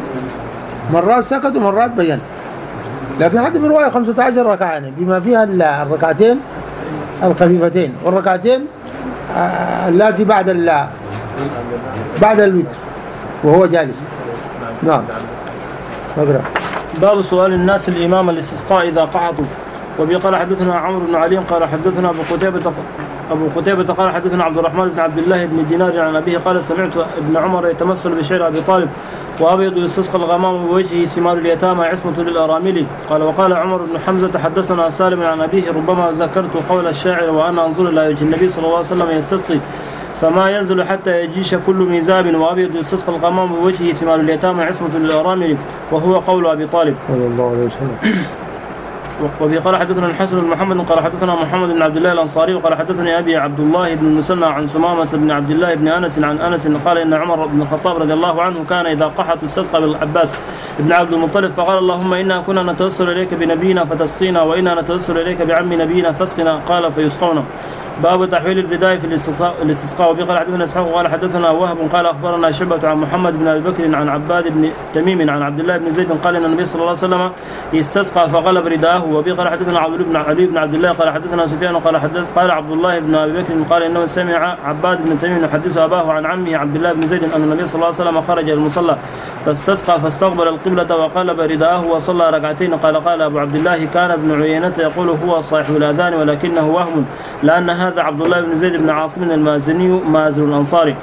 مرات سكت ومرات بيّن، لكن حتى في رواية خمسة عشر ركعة يعني بما فيها الركعتين الخفيفتين والركعتين التي بعد ال بعد الوتر وهو جالس. نعم. اقرأ.
باب سؤال الناس الإمام الاستسقاء إذا قحطوا. وبه قال حدثنا عمرو بن علي قال حدثنا أبو قتيبة أبو قتيبة قال حدثنا عبد الرحمن بن عبد الله بن دينار عن أبيه قال سمعت ابن عمر يتمثل بشعر أبي طالب وأبيض يستسقى الغمام بوجهه ثمار اليتامى عصمة للأرامل. قال وقال عمر بن حمزة حدثنا سالم عن أبيه ربما ذكرت قول الشاعر وأنا أنظر إلى وجه النبي صلى الله عليه وسلم يستسقي فما ينزل حتى يجيش كل ميزاب وأبيض يستسقى الغمام بوجهه ثمار اليتامى عصمة للأرامل وهو قول أبي طالب
صلى الله عليه وسلم.
وبه قال حدثنا الحسن بن محمد قال حدثنا محمد بن عبد الله الأنصاري وقال حدثني أبي عبد الله بن المثنى عن سمامة بن عبد الله بن أنس عن أنس قال إن عمر بن الخطاب رضي الله عنه كان إذا قحط استسقى بالعباس بن عبد المطلب فقال اللهم إنا كنا نتوسل إليك بنبينا فتسقينا وإنا نتوسل إليك بعم نبينا فاسقنا قال فيسقونا. باب تحويل الرداء في الاستسقاء. وبه قال حدثنا اسحاق قال حدثنا وهب قال اخبرنا شعبة عن محمد بن ابي بكر عن عباد بن تميم عن عبد الله بن زيد قال ان النبي صلى الله عليه وسلم استسقى فغلب رداءه. وبه قال حدثنا عبد بن علي بن عبد الله قال حدثنا سفيان قال حدث قال عبد الله بن ابي بكر قال انه سمع عباد بن تميم يحدث اباه عن عمه عبد الله بن زيد ان النبي صلى الله عليه وسلم خرج الى المصلى فاستسقى فاستقبل القبلة وقلب رداءه وصلى ركعتين. قال قال ابو عبد الله كان ابن عيينة يقول هو صاحب الاذان ولكنه وهم لان هذا عبد الله بن زيد بن عاصم المازني مازن الأنصاري.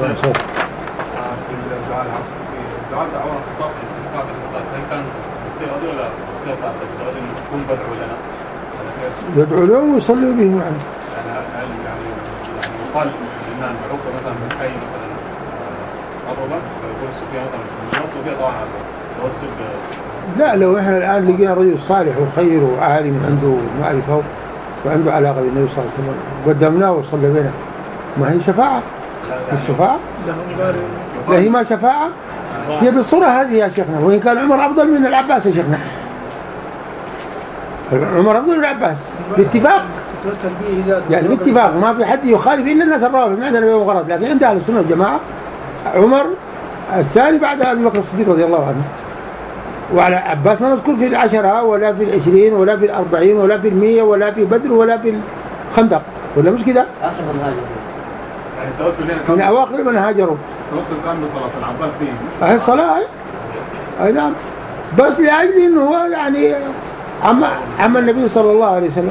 يدعو لهم ويصلي بهم يعني.
يعني يقال الإمام معروفة مثلا من حي مثلا أضربا فيقول الصوفية مثلا الصوفية طبعا توسل.
لا لو إحنا الآن لقينا رجل صالح وخير وعالم عنده معرفة وعنده علاقة بالنبي صلى الله عليه وسلم قدمناه وصلى بنا، ما هي شفاعة؟ مش شفاعة؟ لا هي ما شفاعة، هي بالصورة هذه يا شيخنا. وإن كان عمر أفضل من العباس يا شيخنا، عمر أفضل من العباس باتفاق يعني، باتفاق ما في حد يخالف إلا الناس الروافض ما عندنا بهم غرض. لكن عند أهل السنة والجماعة عمر الثاني بعد أبي بكر الصديق رضي الله عنه. وعلى عباس ما مذكور في العشرة ولا في العشرين ولا في الأربعين ولا في المية ولا في بدر ولا في الخندق، ولا مش كده؟
آخر من هاجر
يعني التوسل هنا
من
كان
أواخر من هاجروا.
التوسل كان بصلاة العباس به.
أي صلاة أي. أي نعم. بس لأجل إنه هو يعني عم عم النبي صلى الله عليه وسلم.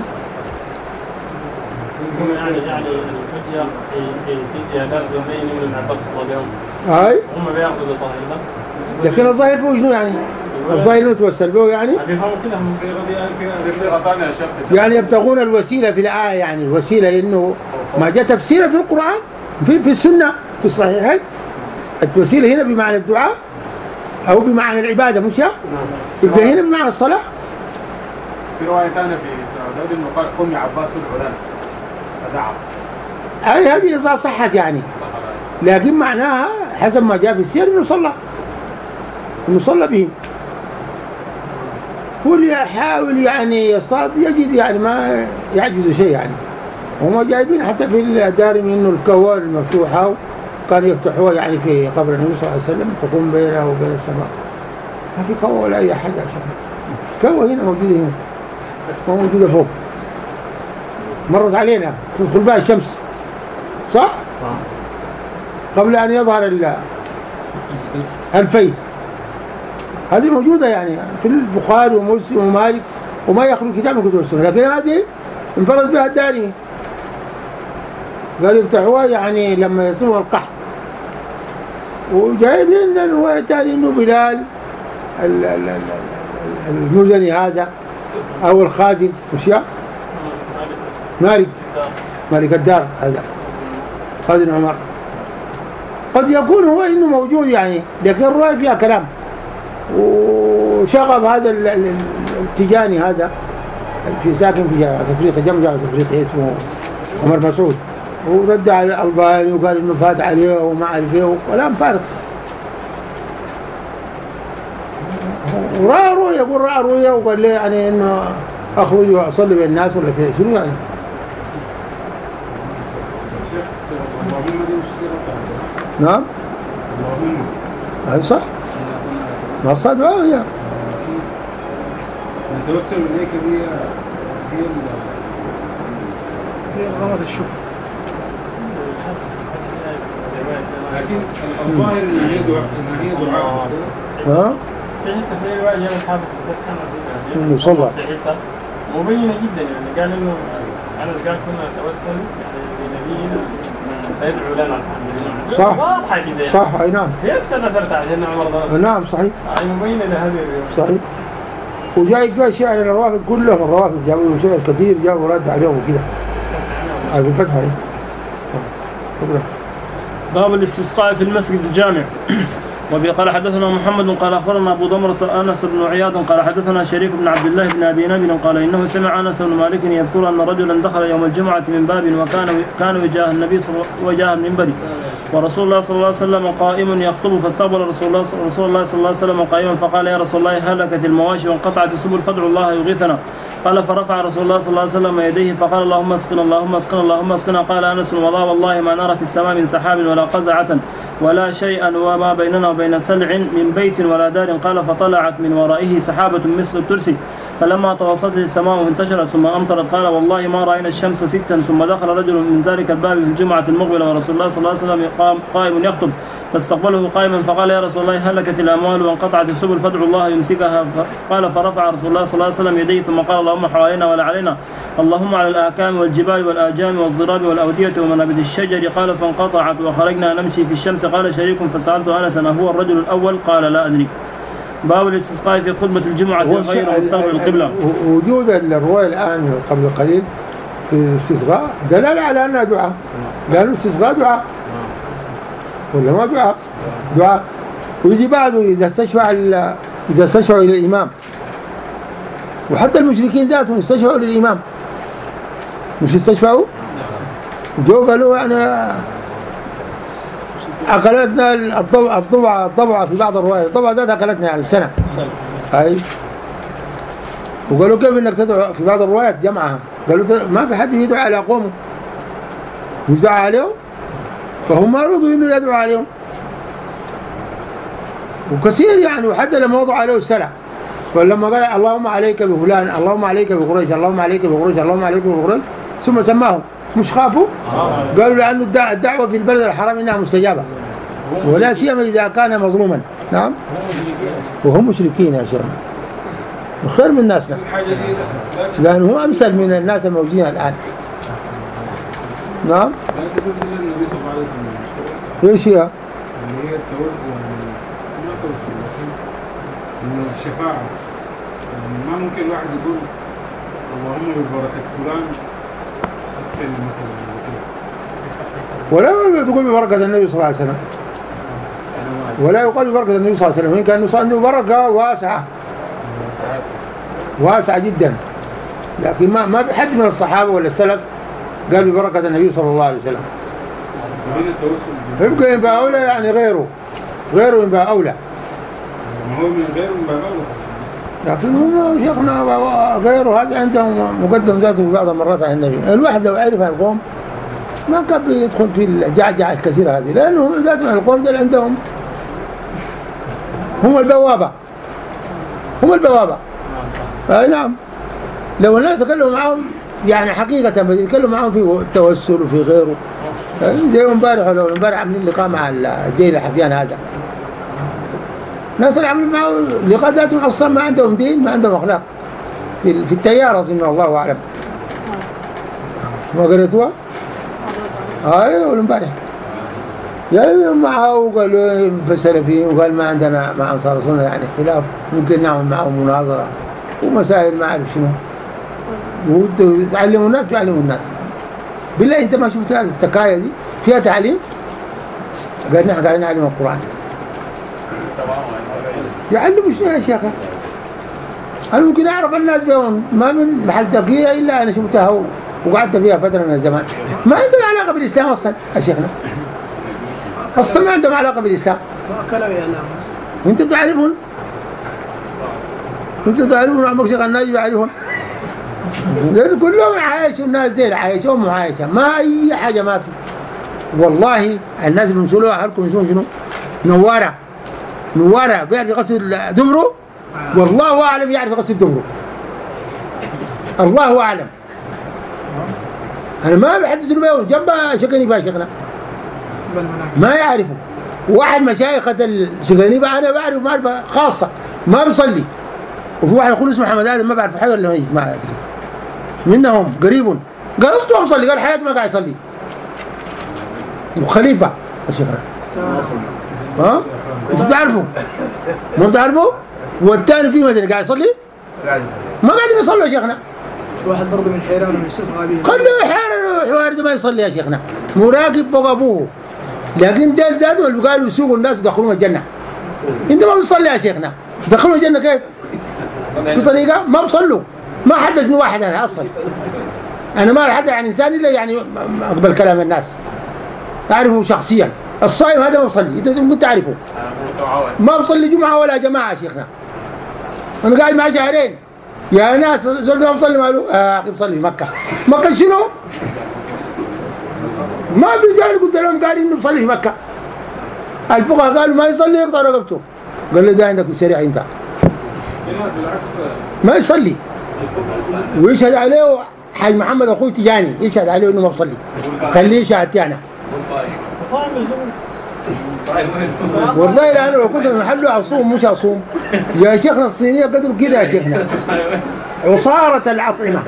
هم يعني يعني الحجة في في في سياسات بين ابن عباس رضي الله عنه.
أي.
هم بياخذوا بظاهر ده.
لكن الظاهر هو شنو يعني؟ الظاهر إنه توسل به يعني.
بيفهموا كده هم.
دي صيغة ثانية يا شيخ.
يعني يبتغون الوسيلة في الآية، يعني الوسيلة إنه ما جاء تفسيره في القرآن في في السنة في الصحيحين. الوسيلة هنا بمعنى الدعاء أو بمعنى العبادة، مش يا؟ يبقى هنا بمعنى الصلاة.
في رواية ثانية في سنة داود إنه قال قم يا عباس ادعو لنا فدعا.
أي هذه إذا صحت يعني،
صح ولا لا؟
لكن معناها حسب ما جاء في السير إنه صلى إنه صلى بهم. هو اللي يحاول يعني يصطاد يجد يعني ما يعجز شيء يعني. هم جايبين حتى في الدارمي إنه الكوة المفتوحة كانوا يفتحوها يعني في قبر النبي صلى الله عليه وسلم تقوم بينها وبين السماء. ما في كوة ولا أي حاجة عشان كوة هنا موجودة هنا ما موجودة فوق. مرت علينا تدخل بها الشمس صح؟ قبل أن يظهر الفي. هذه موجودة يعني في البخاري ومسلم ومالك وما يخلو كتاب من كتب السنة، لكن هذه انفرد بها الدارمي قال يفتحوها يعني لما يصيبوا القحط. وجايبين الرواية الثانية إنه بلال المزني هذا أو الخازن مش يا مالك مالك الدار هذا خازن عمر. قد يكون هو إنه موجود يعني، لكن الرواية فيها كلام. وشغب هذا التجاني هذا في ساكن في تفريق جمجة وتفريق اسمه عمر مسعود، ورد على الألباني وقال إنه فات عليه وما عرف ايه وكلام فارغ. ورأى رؤيا يقول رأى رؤيا وقال لي يعني إنه أخرج وأصلي بين الناس ولا كذا شنو يعني؟ نعم هذا صح ما صار دعاء هي
التوسل إليك دي هي هي غرض الشكر، لكن الظاهر إن هي دعاء إن هي دعاء.
ها؟
في حتة في رواية أنا حابب أتذكر
إنه صلى
في حتة مبينة جدا يعني قال إنه أنا قال كنا نتوسل يعني بنبينا فيدعو لنا الحمد لله.
صح
واضحة كده يعني.
صح أي نعم.
هي بس نصرت عشان عمر ده.
نعم صحيح.
أي مبينة لهذه الرواية.
صحيح. وجاي فيها شعر الروافد كلهم الروافد جابوا شعر كثير جابوا رد عليهم وكده. هاي بالفتحة هي.
باب الاستسقاء في المسجد الجامع. وبه قال حدثنا محمد قال اخبرنا ابو ضمرة انس بن عياض قال حدثنا شريك بن عبد الله بن ابي نبي قال انه سمع انس بن مالك يذكر ان رجلا دخل يوم الجمعه من باب وكان كان وجاه النبي صلى وجاه المنبر ورسول الله صلى الله عليه وسلم قائم يخطب فاستقبل رسول الله رسول الله صلى الله عليه وسلم قائما فقال يا رسول الله هلكت المواشي وانقطعت السبل فادعوا الله يغيثنا. قال فرفع رسول الله صلى الله عليه وسلم يديه فقال اللهم اسقنا اللهم اسقنا اللهم اسقنا. قال انس والله والله ما نرى في السماء من سحاب ولا قزعه ولا شيئا وما بيننا وبين سلع من بيت ولا دار. قال فطلعت من ورائه سحابة مثل الترس فلما توسطت السماء وانتشرت ثم أمطرت. قال والله ما رأينا الشمس ستا. ثم دخل رجل من ذلك الباب في الجمعة المقبلة ورسول الله صلى الله عليه وسلم قائم يخطب فاستقبله قائما فقال يا رسول الله هلكت الأموال وانقطعت السبل فادعوا الله يمسكها. قال فرفع رسول الله صلى الله عليه وسلم يديه ثم قال اللهم حوالينا ولا علينا اللهم على الآكام والجبال والآجام والضراب والأودية ومنابت الشجر. قال فانقطعت وخرجنا نمشي في الشمس. قال شريك فسألت أنس أهو الرجل الأول قال لا أدري. باب الاستسقاء في خطبة الجمعة غير مستقبل القبلة.
وجود الرواية الآن قبل قليل في الاستسقاء دلالة على أنها دعاء، لأن الاستسقاء دعاء ولا ما دعاء؟ دعاء. ويجي بعده إذا استشفع إذا استشفعوا إلى الإمام، وحتى المشركين ذاتهم استشفعوا للإمام مش استشفعوا؟ جو قالوا يعني أكلتنا الضبع الضبع الضبع في بعض الروايات الضبع ذات أكلتنا يعني السنة. أي وقالوا كيف إنك تدعو في بعض الروايات جمعها قالوا ما في حد يدعو على قومه مش دعا عليهم فهم ما رضوا إنه يدعو عليهم وكثير يعني، وحتى لما وضع عليه السلع فلما قال اللهم عليك بفلان، اللهم عليك بقريش، اللهم عليك بقريش، اللهم عليك بقريش، ثم سماهم، مش خافوا؟ قالوا لأنه الدعوة في البلد الحرام إنها مستجابة، ولا سيما إذا كان مظلوما. نعم، وهم مشركين يا شيخ، خير من ناسنا، لأنه هو أمثل من الناس الموجودين الآن. نعم. ايش هي؟
اللي هي التوسل، ما توسل لكن الشفاعة، ما ممكن واحد يقول اللهم ببركة فلان اسقني مثلا،
ولا تقول ببركة النبي صلى الله عليه وسلم، ولا يقال ببركة النبي صلى الله عليه وسلم، وإن كان عنده بركة واسعة واسعة جدا، لكن ما ما في حد من الصحابة ولا السلف قال ببركة النبي صلى الله عليه وسلم. يبقى ينبغى أولى يعني غيره، غيره ينبغى أولى.
ما هو من غيره ينبغى أولى.
لكن هم شيخنا غيره هذا عندهم مقدم ذاته في بعض المرات عن النبي. الواحد لو عرف القوم ما كان بيدخل في الجعجعة الكثيرة هذه، لأنهم ذاتهم القوم ده عندهم هم البوابة، هم البوابة. أي نعم. لو الناس تكلموا معهم يعني حقيقة بيتكلموا معهم في التوسل وفي غيره، زي امبارح ولا امبارح عاملين لقاء مع الجيل الحفيان هذا، ناس اللي عاملين معه لقاء ذاتهم اصلا ما عندهم دين، ما عندهم اخلاق، في في التيار اظن الله اعلم. ما قريتوها؟ ايوه امبارح يا معه وقالوا السلفيين وقال ما عندنا مع انصار السنه يعني خلاف، ممكن نعمل معهم مناظره ومسائل ما اعرف شنو، وتعلموا الناس تعلموا الناس. بالله انت ما شفت التكاية دي فيها تعليم؟ قال نحن قاعدين نعلم القرآن. يعلموا شنو يا شيخ؟ انا ممكن اعرف الناس بيهم، ما من محل تقية الا انا شفتها وقعدت فيها فترة من الزمان. ما عندهم علاقة بالاسلام اصلا يا شيخنا، اصلا ما عندهم علاقة بالاسلام. انت تعرفون؟ انت تعرفون عمرك شيخ الناس يعرفون؟ كلهم عايشوا، الناس دي عايشوا معايشة، ما أي حاجة ما في. والله الناس بيمسلوها أهلكم يسمون شنو؟ نوارة، نوارة بيعرف يغسل دمره، والله أعلم يعرف يغسل دمره، الله أعلم. أنا ما بحدث بيهم جنب شقني بها شيخنا ما يعرفوا. واحد مشايخ الشقني بها أنا بعرف معرفة خاصة ما بيصلي، وفي واحد يقول اسمه محمد آدم ما بعرف حاجة ولا ما أدري منهم قريب، قال اصله مصلي، قال حياته ما قاعد يصلي، وخليفة يا شيخنا. ها؟ انتوا بتعرفوا؟ ما بتعرفوا؟ والثاني في مدينة قاعد يصلي؟ ما قاعد يصلي يا شيخنا.
واحد برضه من حيران ومن استصغى به.
خلوا حيران الحوار ده ما يصلي يا شيخنا، مراقب فوق ابوه، لكن ده زادوا اللي قالوا يسوقوا الناس يدخلون الجنة. انت ما بتصلي يا شيخنا، تدخلوا الجنة كيف؟ بطريقة ما بصلوا. ما حدثني واحد أنا أصلا، أنا ما أحدث عن إنسان إلا يعني أقبل كلام الناس أعرفه شخصيا. الصائم هذا ما بصلي، أنت كنت تعرفه ما بصلي جمعة ولا جماعة شيخنا. أنا قاعد مع شهرين يا ناس زول ما بصلي ماله؟ آه أخي بصلي مكة. مكة شنو؟ ما في جاهل قلت لهم قاعد إنه بصلي في مكة. الفقهاء قالوا ما يصلي يقطع رقبته، قال له ده عندك الشريعة أنت ما يصلي. ويشهد عليه حاج محمد اخوي تجاني يشهد عليه انه ما بصلي، خليه شهادتي انا والله. لا انا لو كنت في محله اصوم مش اصوم يا شيخنا. الصينيه قدروا كده يا شيخنا، عصاره العطعمه،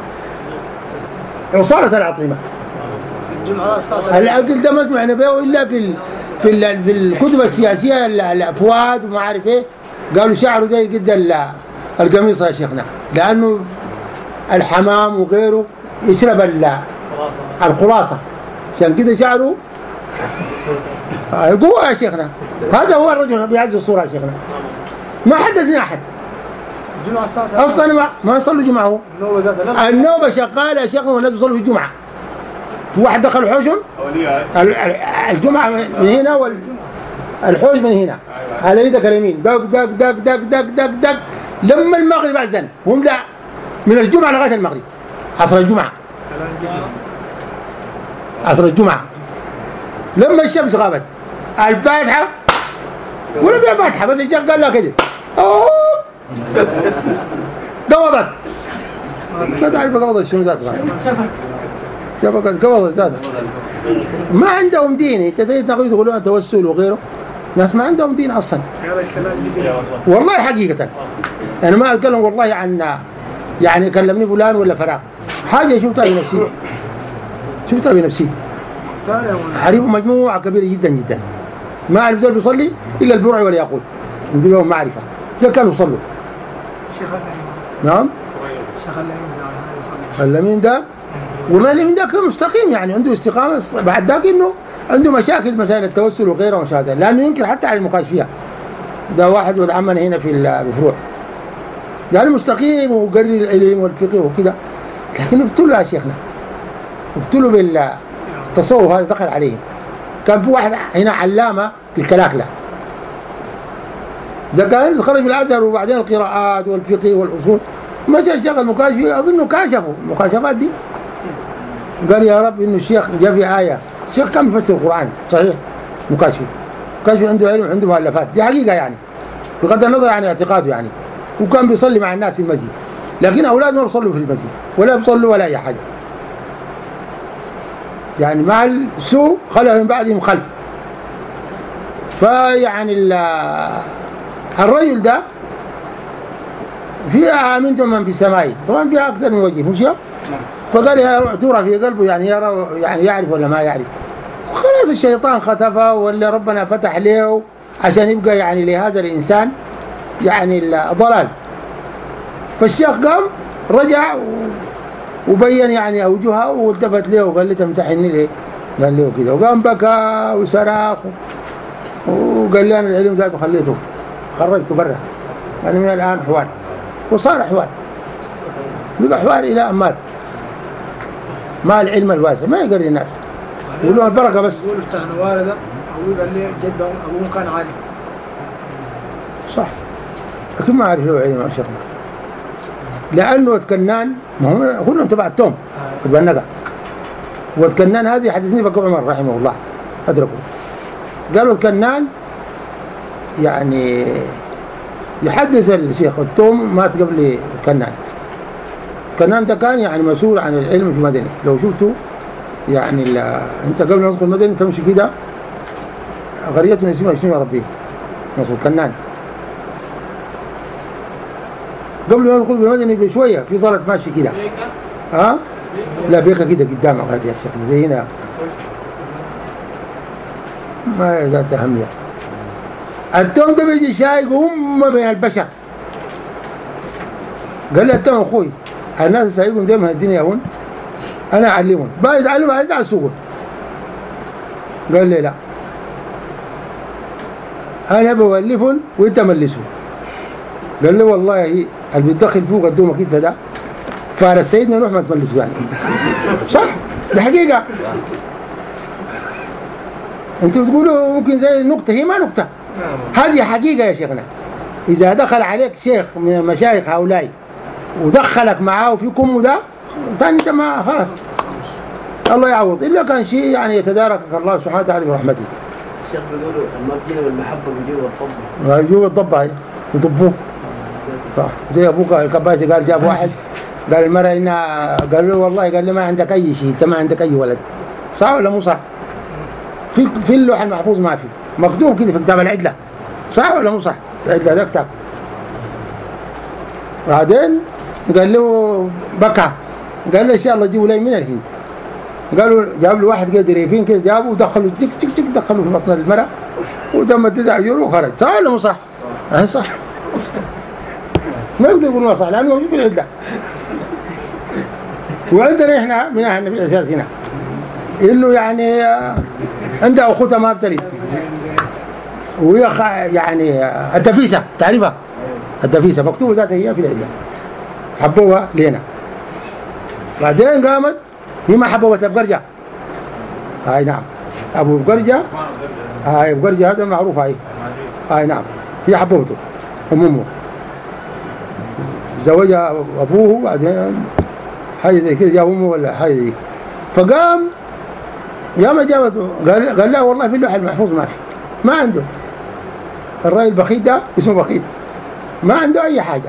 عصاره العطعمه. الاكل ده ما سمعنا به الا في ال في ال في الكتب السياسيه، الافواد وما عارف ايه، قالوا شعره ده قد القميص يا شيخنا، لانه الحمام وغيره يشرب الخلاصه، عشان كده شعره قوة يا شيخنا. هذا هو الرجل بهذه الصورة يا شيخنا. ما حدثني أحد
الجمعة الساعة
أصلا ما ما يصلوا جمعة. هو النوبة شغالة يا شيخنا والناس يصلوا في الجمعة. في واحد دخل الحوشم الجمعة من هنا والحوش من هنا على يدك اليمين، دق دق دق دق دق دق دق لما المغرب أذن، هم لا من الجمعة لغاية المغرب، عصر الجمعة، عصر الجمعة لما الشمس غابت الفاتحة ولا فيها فاتحة بس الشيخ قال لها كده أوه قبضت ما تعرف قبضت شنو ذاتها قبضت ذاتها ما عندهم دين. انت تقول يقولون توسل وغيره ناس ما عندهم دين اصلا والله حقيقة. انا ما اتكلم والله عن يعني كلمني فلان ولا فراغ حاجة شفتها بنفسي شفتها بنفسي حريم مجموعة كبيرة جدا جدا ما أعرف ذول بيصلي إلا البرع والياقوت عندي لهم معرفة ذول كانوا يصلوا.
شيخ
نعم
شيخ
اللمين ده والله اللمين ده كان مستقيم يعني عنده استقامة بعد ذاك إنه عنده مشاكل مسائل التوسل وغيره ومشاهدة لأنه ينكر حتى على المكاشفية. ده واحد ودعمنا هنا في الفروع يعني مستقيم وقري العلم والفقه وكده لكن ابتلوا يا شيخنا ابتلوا بالتصوف هذا دخل عليهم. كان في واحد هنا علامة في الكلاكلة ده كان خرج بالأزهر وبعدين القراءات والفقه والأصول ما جاء شغل مكاشفي أظنه كاشفوا المكاشفات دي قال يا رب إنه الشيخ جاء في آية الشيخ كان يفسر القرآن صحيح مكاشفي مكاشفي عنده علم عنده مؤلفات دي حقيقة يعني بغض النظر عن اعتقاده يعني وكان بيصلي مع الناس في المسجد لكن أولاده ما بيصلوا في المسجد ولا بيصلوا ولا أي حاجة يعني مع السوء خلف من بعدهم خلف. فيعني الرجل ده فيها منهم من في السماء طبعا فيها أكثر من وجه مش فقال يا ترى في قلبه يعني يرى يعني يعرف ولا ما يعرف خلاص الشيطان خطفه ولا ربنا فتح له عشان يبقى يعني لهذا الإنسان يعني الضلال. فالشيخ قام رجع وبين يعني أوجهها والتفت له وقال لي تمتحني ليه قال له كده وقام بكى وصراخ وقال لي أنا العلم ذاته خليته خرجته برا أنا من الآن حوار وصار حوار بقى حوار إلى أن مات ما العلم الواسع ما يقري الناس يقولوا البركة بس
يقولوا كان والده أبوه قال لي جده أبوه كان عالم
صح لكن ما أعرف له علم ما شاء الله لأنه تكنان ما هو كلهم تبع التوم تبع النقع وتكنان هذه حدثني بكر عمر رحمه الله أدركه قالوا تكنان يعني يحدث الشيخ التوم مات قبل تكنان تكنان ده كان يعني مسؤول عن العلم في مدني لو شفتوا يعني انت قبل ما تدخل مدني تمشي كده قريته اسمها شنو يا ربي مسؤول كنان قبل ما يدخل بمدني بشويه في صاله ماشي كده ها لا بيكا كده قدامك هذه يا شيخ زي هنا ما ذات اهميه. التوم ده بيجي شايق هم بين البشر قال لي التوم اخوي الناس سايقهم دايما الدنيا هون انا اعلمهم بقى يتعلموا على على السوق قال لي لا انا بولفهم وانت ملسهم قال لي والله هي اللي بيتدخل فوق قدومك انت ده فارس سيدنا نوح ما تملسه يعني صح دي حقيقه انتوا بتقولوا ممكن زي النقطه هي ما نقطه هذه حقيقه يا شيخنا. اذا دخل عليك شيخ من المشايخ هؤلاء ودخلك معاه وفي كم ده ثاني انت ما خلاص الله يعوض الا كان شيء يعني يتداركك الله سبحانه وتعالى برحمته.
الشيخ بيقولوا المبدئ والمحبه بيجيبوا الضبه
بيجيبوا الضبه هي يطبوه صح زي ابوك الكباسي قال جاب واحد قال المرأة إنها قال له والله قال لي ما عندك أي شيء أنت ما عندك أي ولد صح ولا مو صح؟ في في اللوح المحفوظ ما في مكتوب كده في كتاب العدلة صح ولا مو صح؟ العدلة ده كتاب. بعدين قال له بكى قال له إن شاء الله جيبوا لي من الهند. قالوا جاب له واحد كده ريفين كده جابوا ودخلوا تك تك تك دخلوا في بطن المرأة ودم تسع شهور وخرج صح ولا مو صح؟ أه صح. ما يقدر يقول ما صح لأنه موجود في العدة. وعندنا إحنا من أهل النبي الأساس هنا إنه يعني عنده أخوتها ما بتلد وهي يعني الدفيسة تعرفها الدفيسة مكتوبة ذاتها هي في العدة حبوها لنا. بعدين قامت هي ما حبوها بقرجة هاي نعم أبو بقرجة هاي بقرجة هذا معروف هاي هاي نعم هي حبوته أمه زوجها أبوه بعدين حاجة زي كده جاب أمه ولا حاجة زي فقام يا ما جابته قال قال لا والله في اللوح المحفوظ ما في ما عنده الراي البخيت ده اسمه بخيت، ما عنده أي حاجة.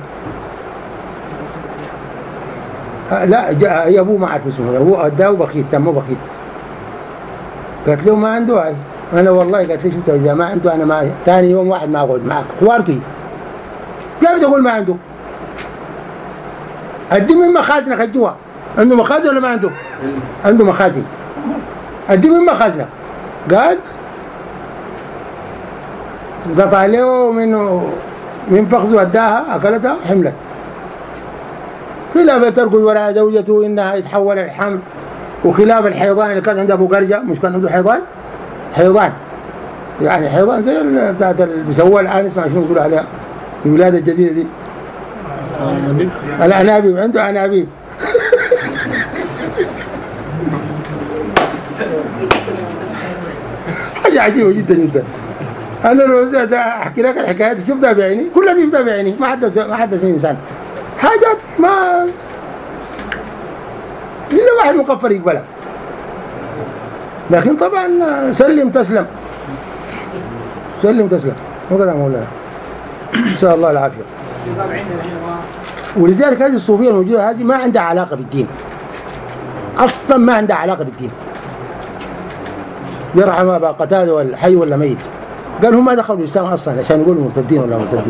لا يا أبوه ما عارف اسمه، أبوه أداه بخيت سموه بخيت. قالت له ما عنده أي، أنا والله قالت لي شفت إذا ما عنده أنا ما ثاني يوم واحد ما أقعد معك خوارتي. كيف تقول ما عنده؟ أدي من مخازنك الجوا، عنده مخازن ولا ما عنده؟ عنده مخازن. أدي من مخازنك. قال قطع له منه من فخذه أداها أكلتها حملت. خلاف تركض وراء زوجته إنها يتحول الحمل، وخلاف الحيضان اللي كان عنده أبو قرجة، مش كان عنده حيضان؟ حيضان يعني حيضان زي بتاعت اللي بيسووها الآن، اسمع شنو يقولوا عليها الولادة الجديدة دي، الأنابيب، عنده أنابيب. حاجة عجيبة جدا جدا. أنا لو أحكي لك الحكايات شفتها بعيني، كلها شفتها بعيني، ما حدث ما حدث إنسان حاجات ما إلا واحد مقفر يقبلها. لكن طبعا سلم تسلم، سلم تسلم، مو كلام ولا إن شاء الله العافية. ولذلك هذه الصوفية الموجودة هذه ما عندها علاقة بالدين أصلا، ما عندها علاقة بالدين. يرحم أبا قتادة ولا حي ولا ميت، قال هم ما دخلوا الإسلام أصلا عشان يقولوا مرتدين ولا مرتدين.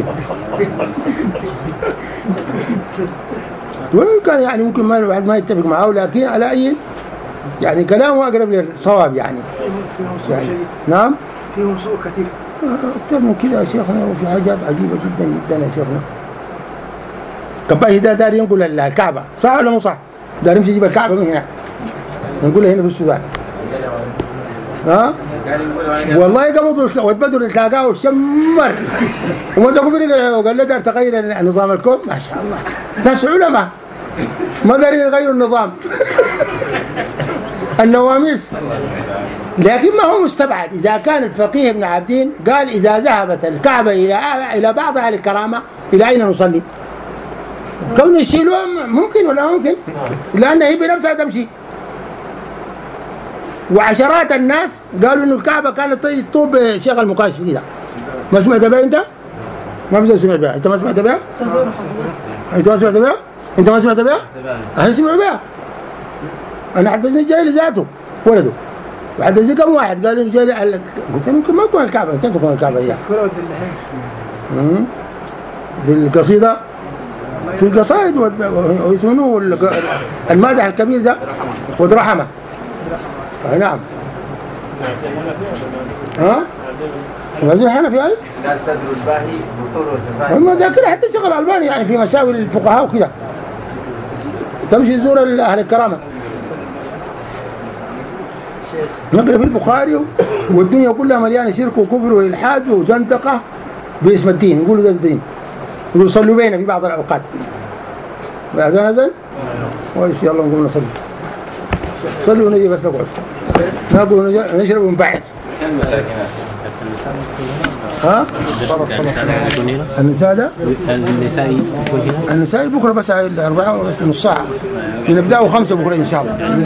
وإن كان يعني ممكن ما الواحد ما يتفق معه، لكن على أي يعني كلامه أقرب للصواب يعني. يعني نعم
فيهم سوء كثير
أكثر من كذا يا شيخنا، وفي حاجات عجيبة جدا جدا يا شيخنا. كباهي ده دار ينقل الكعبة، صح ولا مو صح؟ دار يمشي يجيب الكعبة من هنا نقولها هنا في السودان. ها؟ والله قبضوا واتبدوا تلاقاه وشمر ومسكوا فريق وقال له دار تغير نظام الكون. ما شاء الله ناس علماء ما قادرين يغيروا النظام. النواميس. لكن ما هو مستبعد إذا كان الفقيه ابن عابدين قال إذا ذهبت الكعبة إلى إلى بعض أهل الكرامة إلى أين نصلي؟ كون يشيلوها ممكن ولا ممكن؟ لأن هي بنفسها تمشي. وعشرات الناس قالوا إنه الكعبة كانت طوب شيخ المكاشف كده. ما سمعت بها أنت؟ ما بدي سمعت بها. أنت ما سمعت بها؟ أنت ما سمعت بها؟ أنت ما سمعت بها؟ أنا سمعت بها. أنا حدثني جاي ذاته ولده. وحدثني كم واحد قالوا إنه جاي قلت ممكن ما تكون الكعبة، كيف تكون الكعبة هي؟ امم بالقصيدة في قصائد ويسمونه المادح الكبير ده ودرحمة. أي نعم. ها؟ الوزير الحنفي أي؟
قال صدر الباهي بطول وسفاهي.
هم ذاكرة حتى شغل ألباني يعني في مساوي الفقهاء وكذا. تمشي تزور أهل الكرامة. نقرأ في البخاري والدنيا كلها مليانة شرك وكفر وإلحاد وزندقة باسم الدين، يقولوا ده الدين. ويصلوا بينا في بعض الأوقات. والأذان أذن؟ وإيش يلا نقوم نصلي. صلوا ونجي بس نقعد. ناكل نشرب ونبعد. ها؟ النساء ده؟ النساء النساء بكرة بس الأربعة بس نص ساعة. بنبدأوا خمسة بكرة إن شاء الله.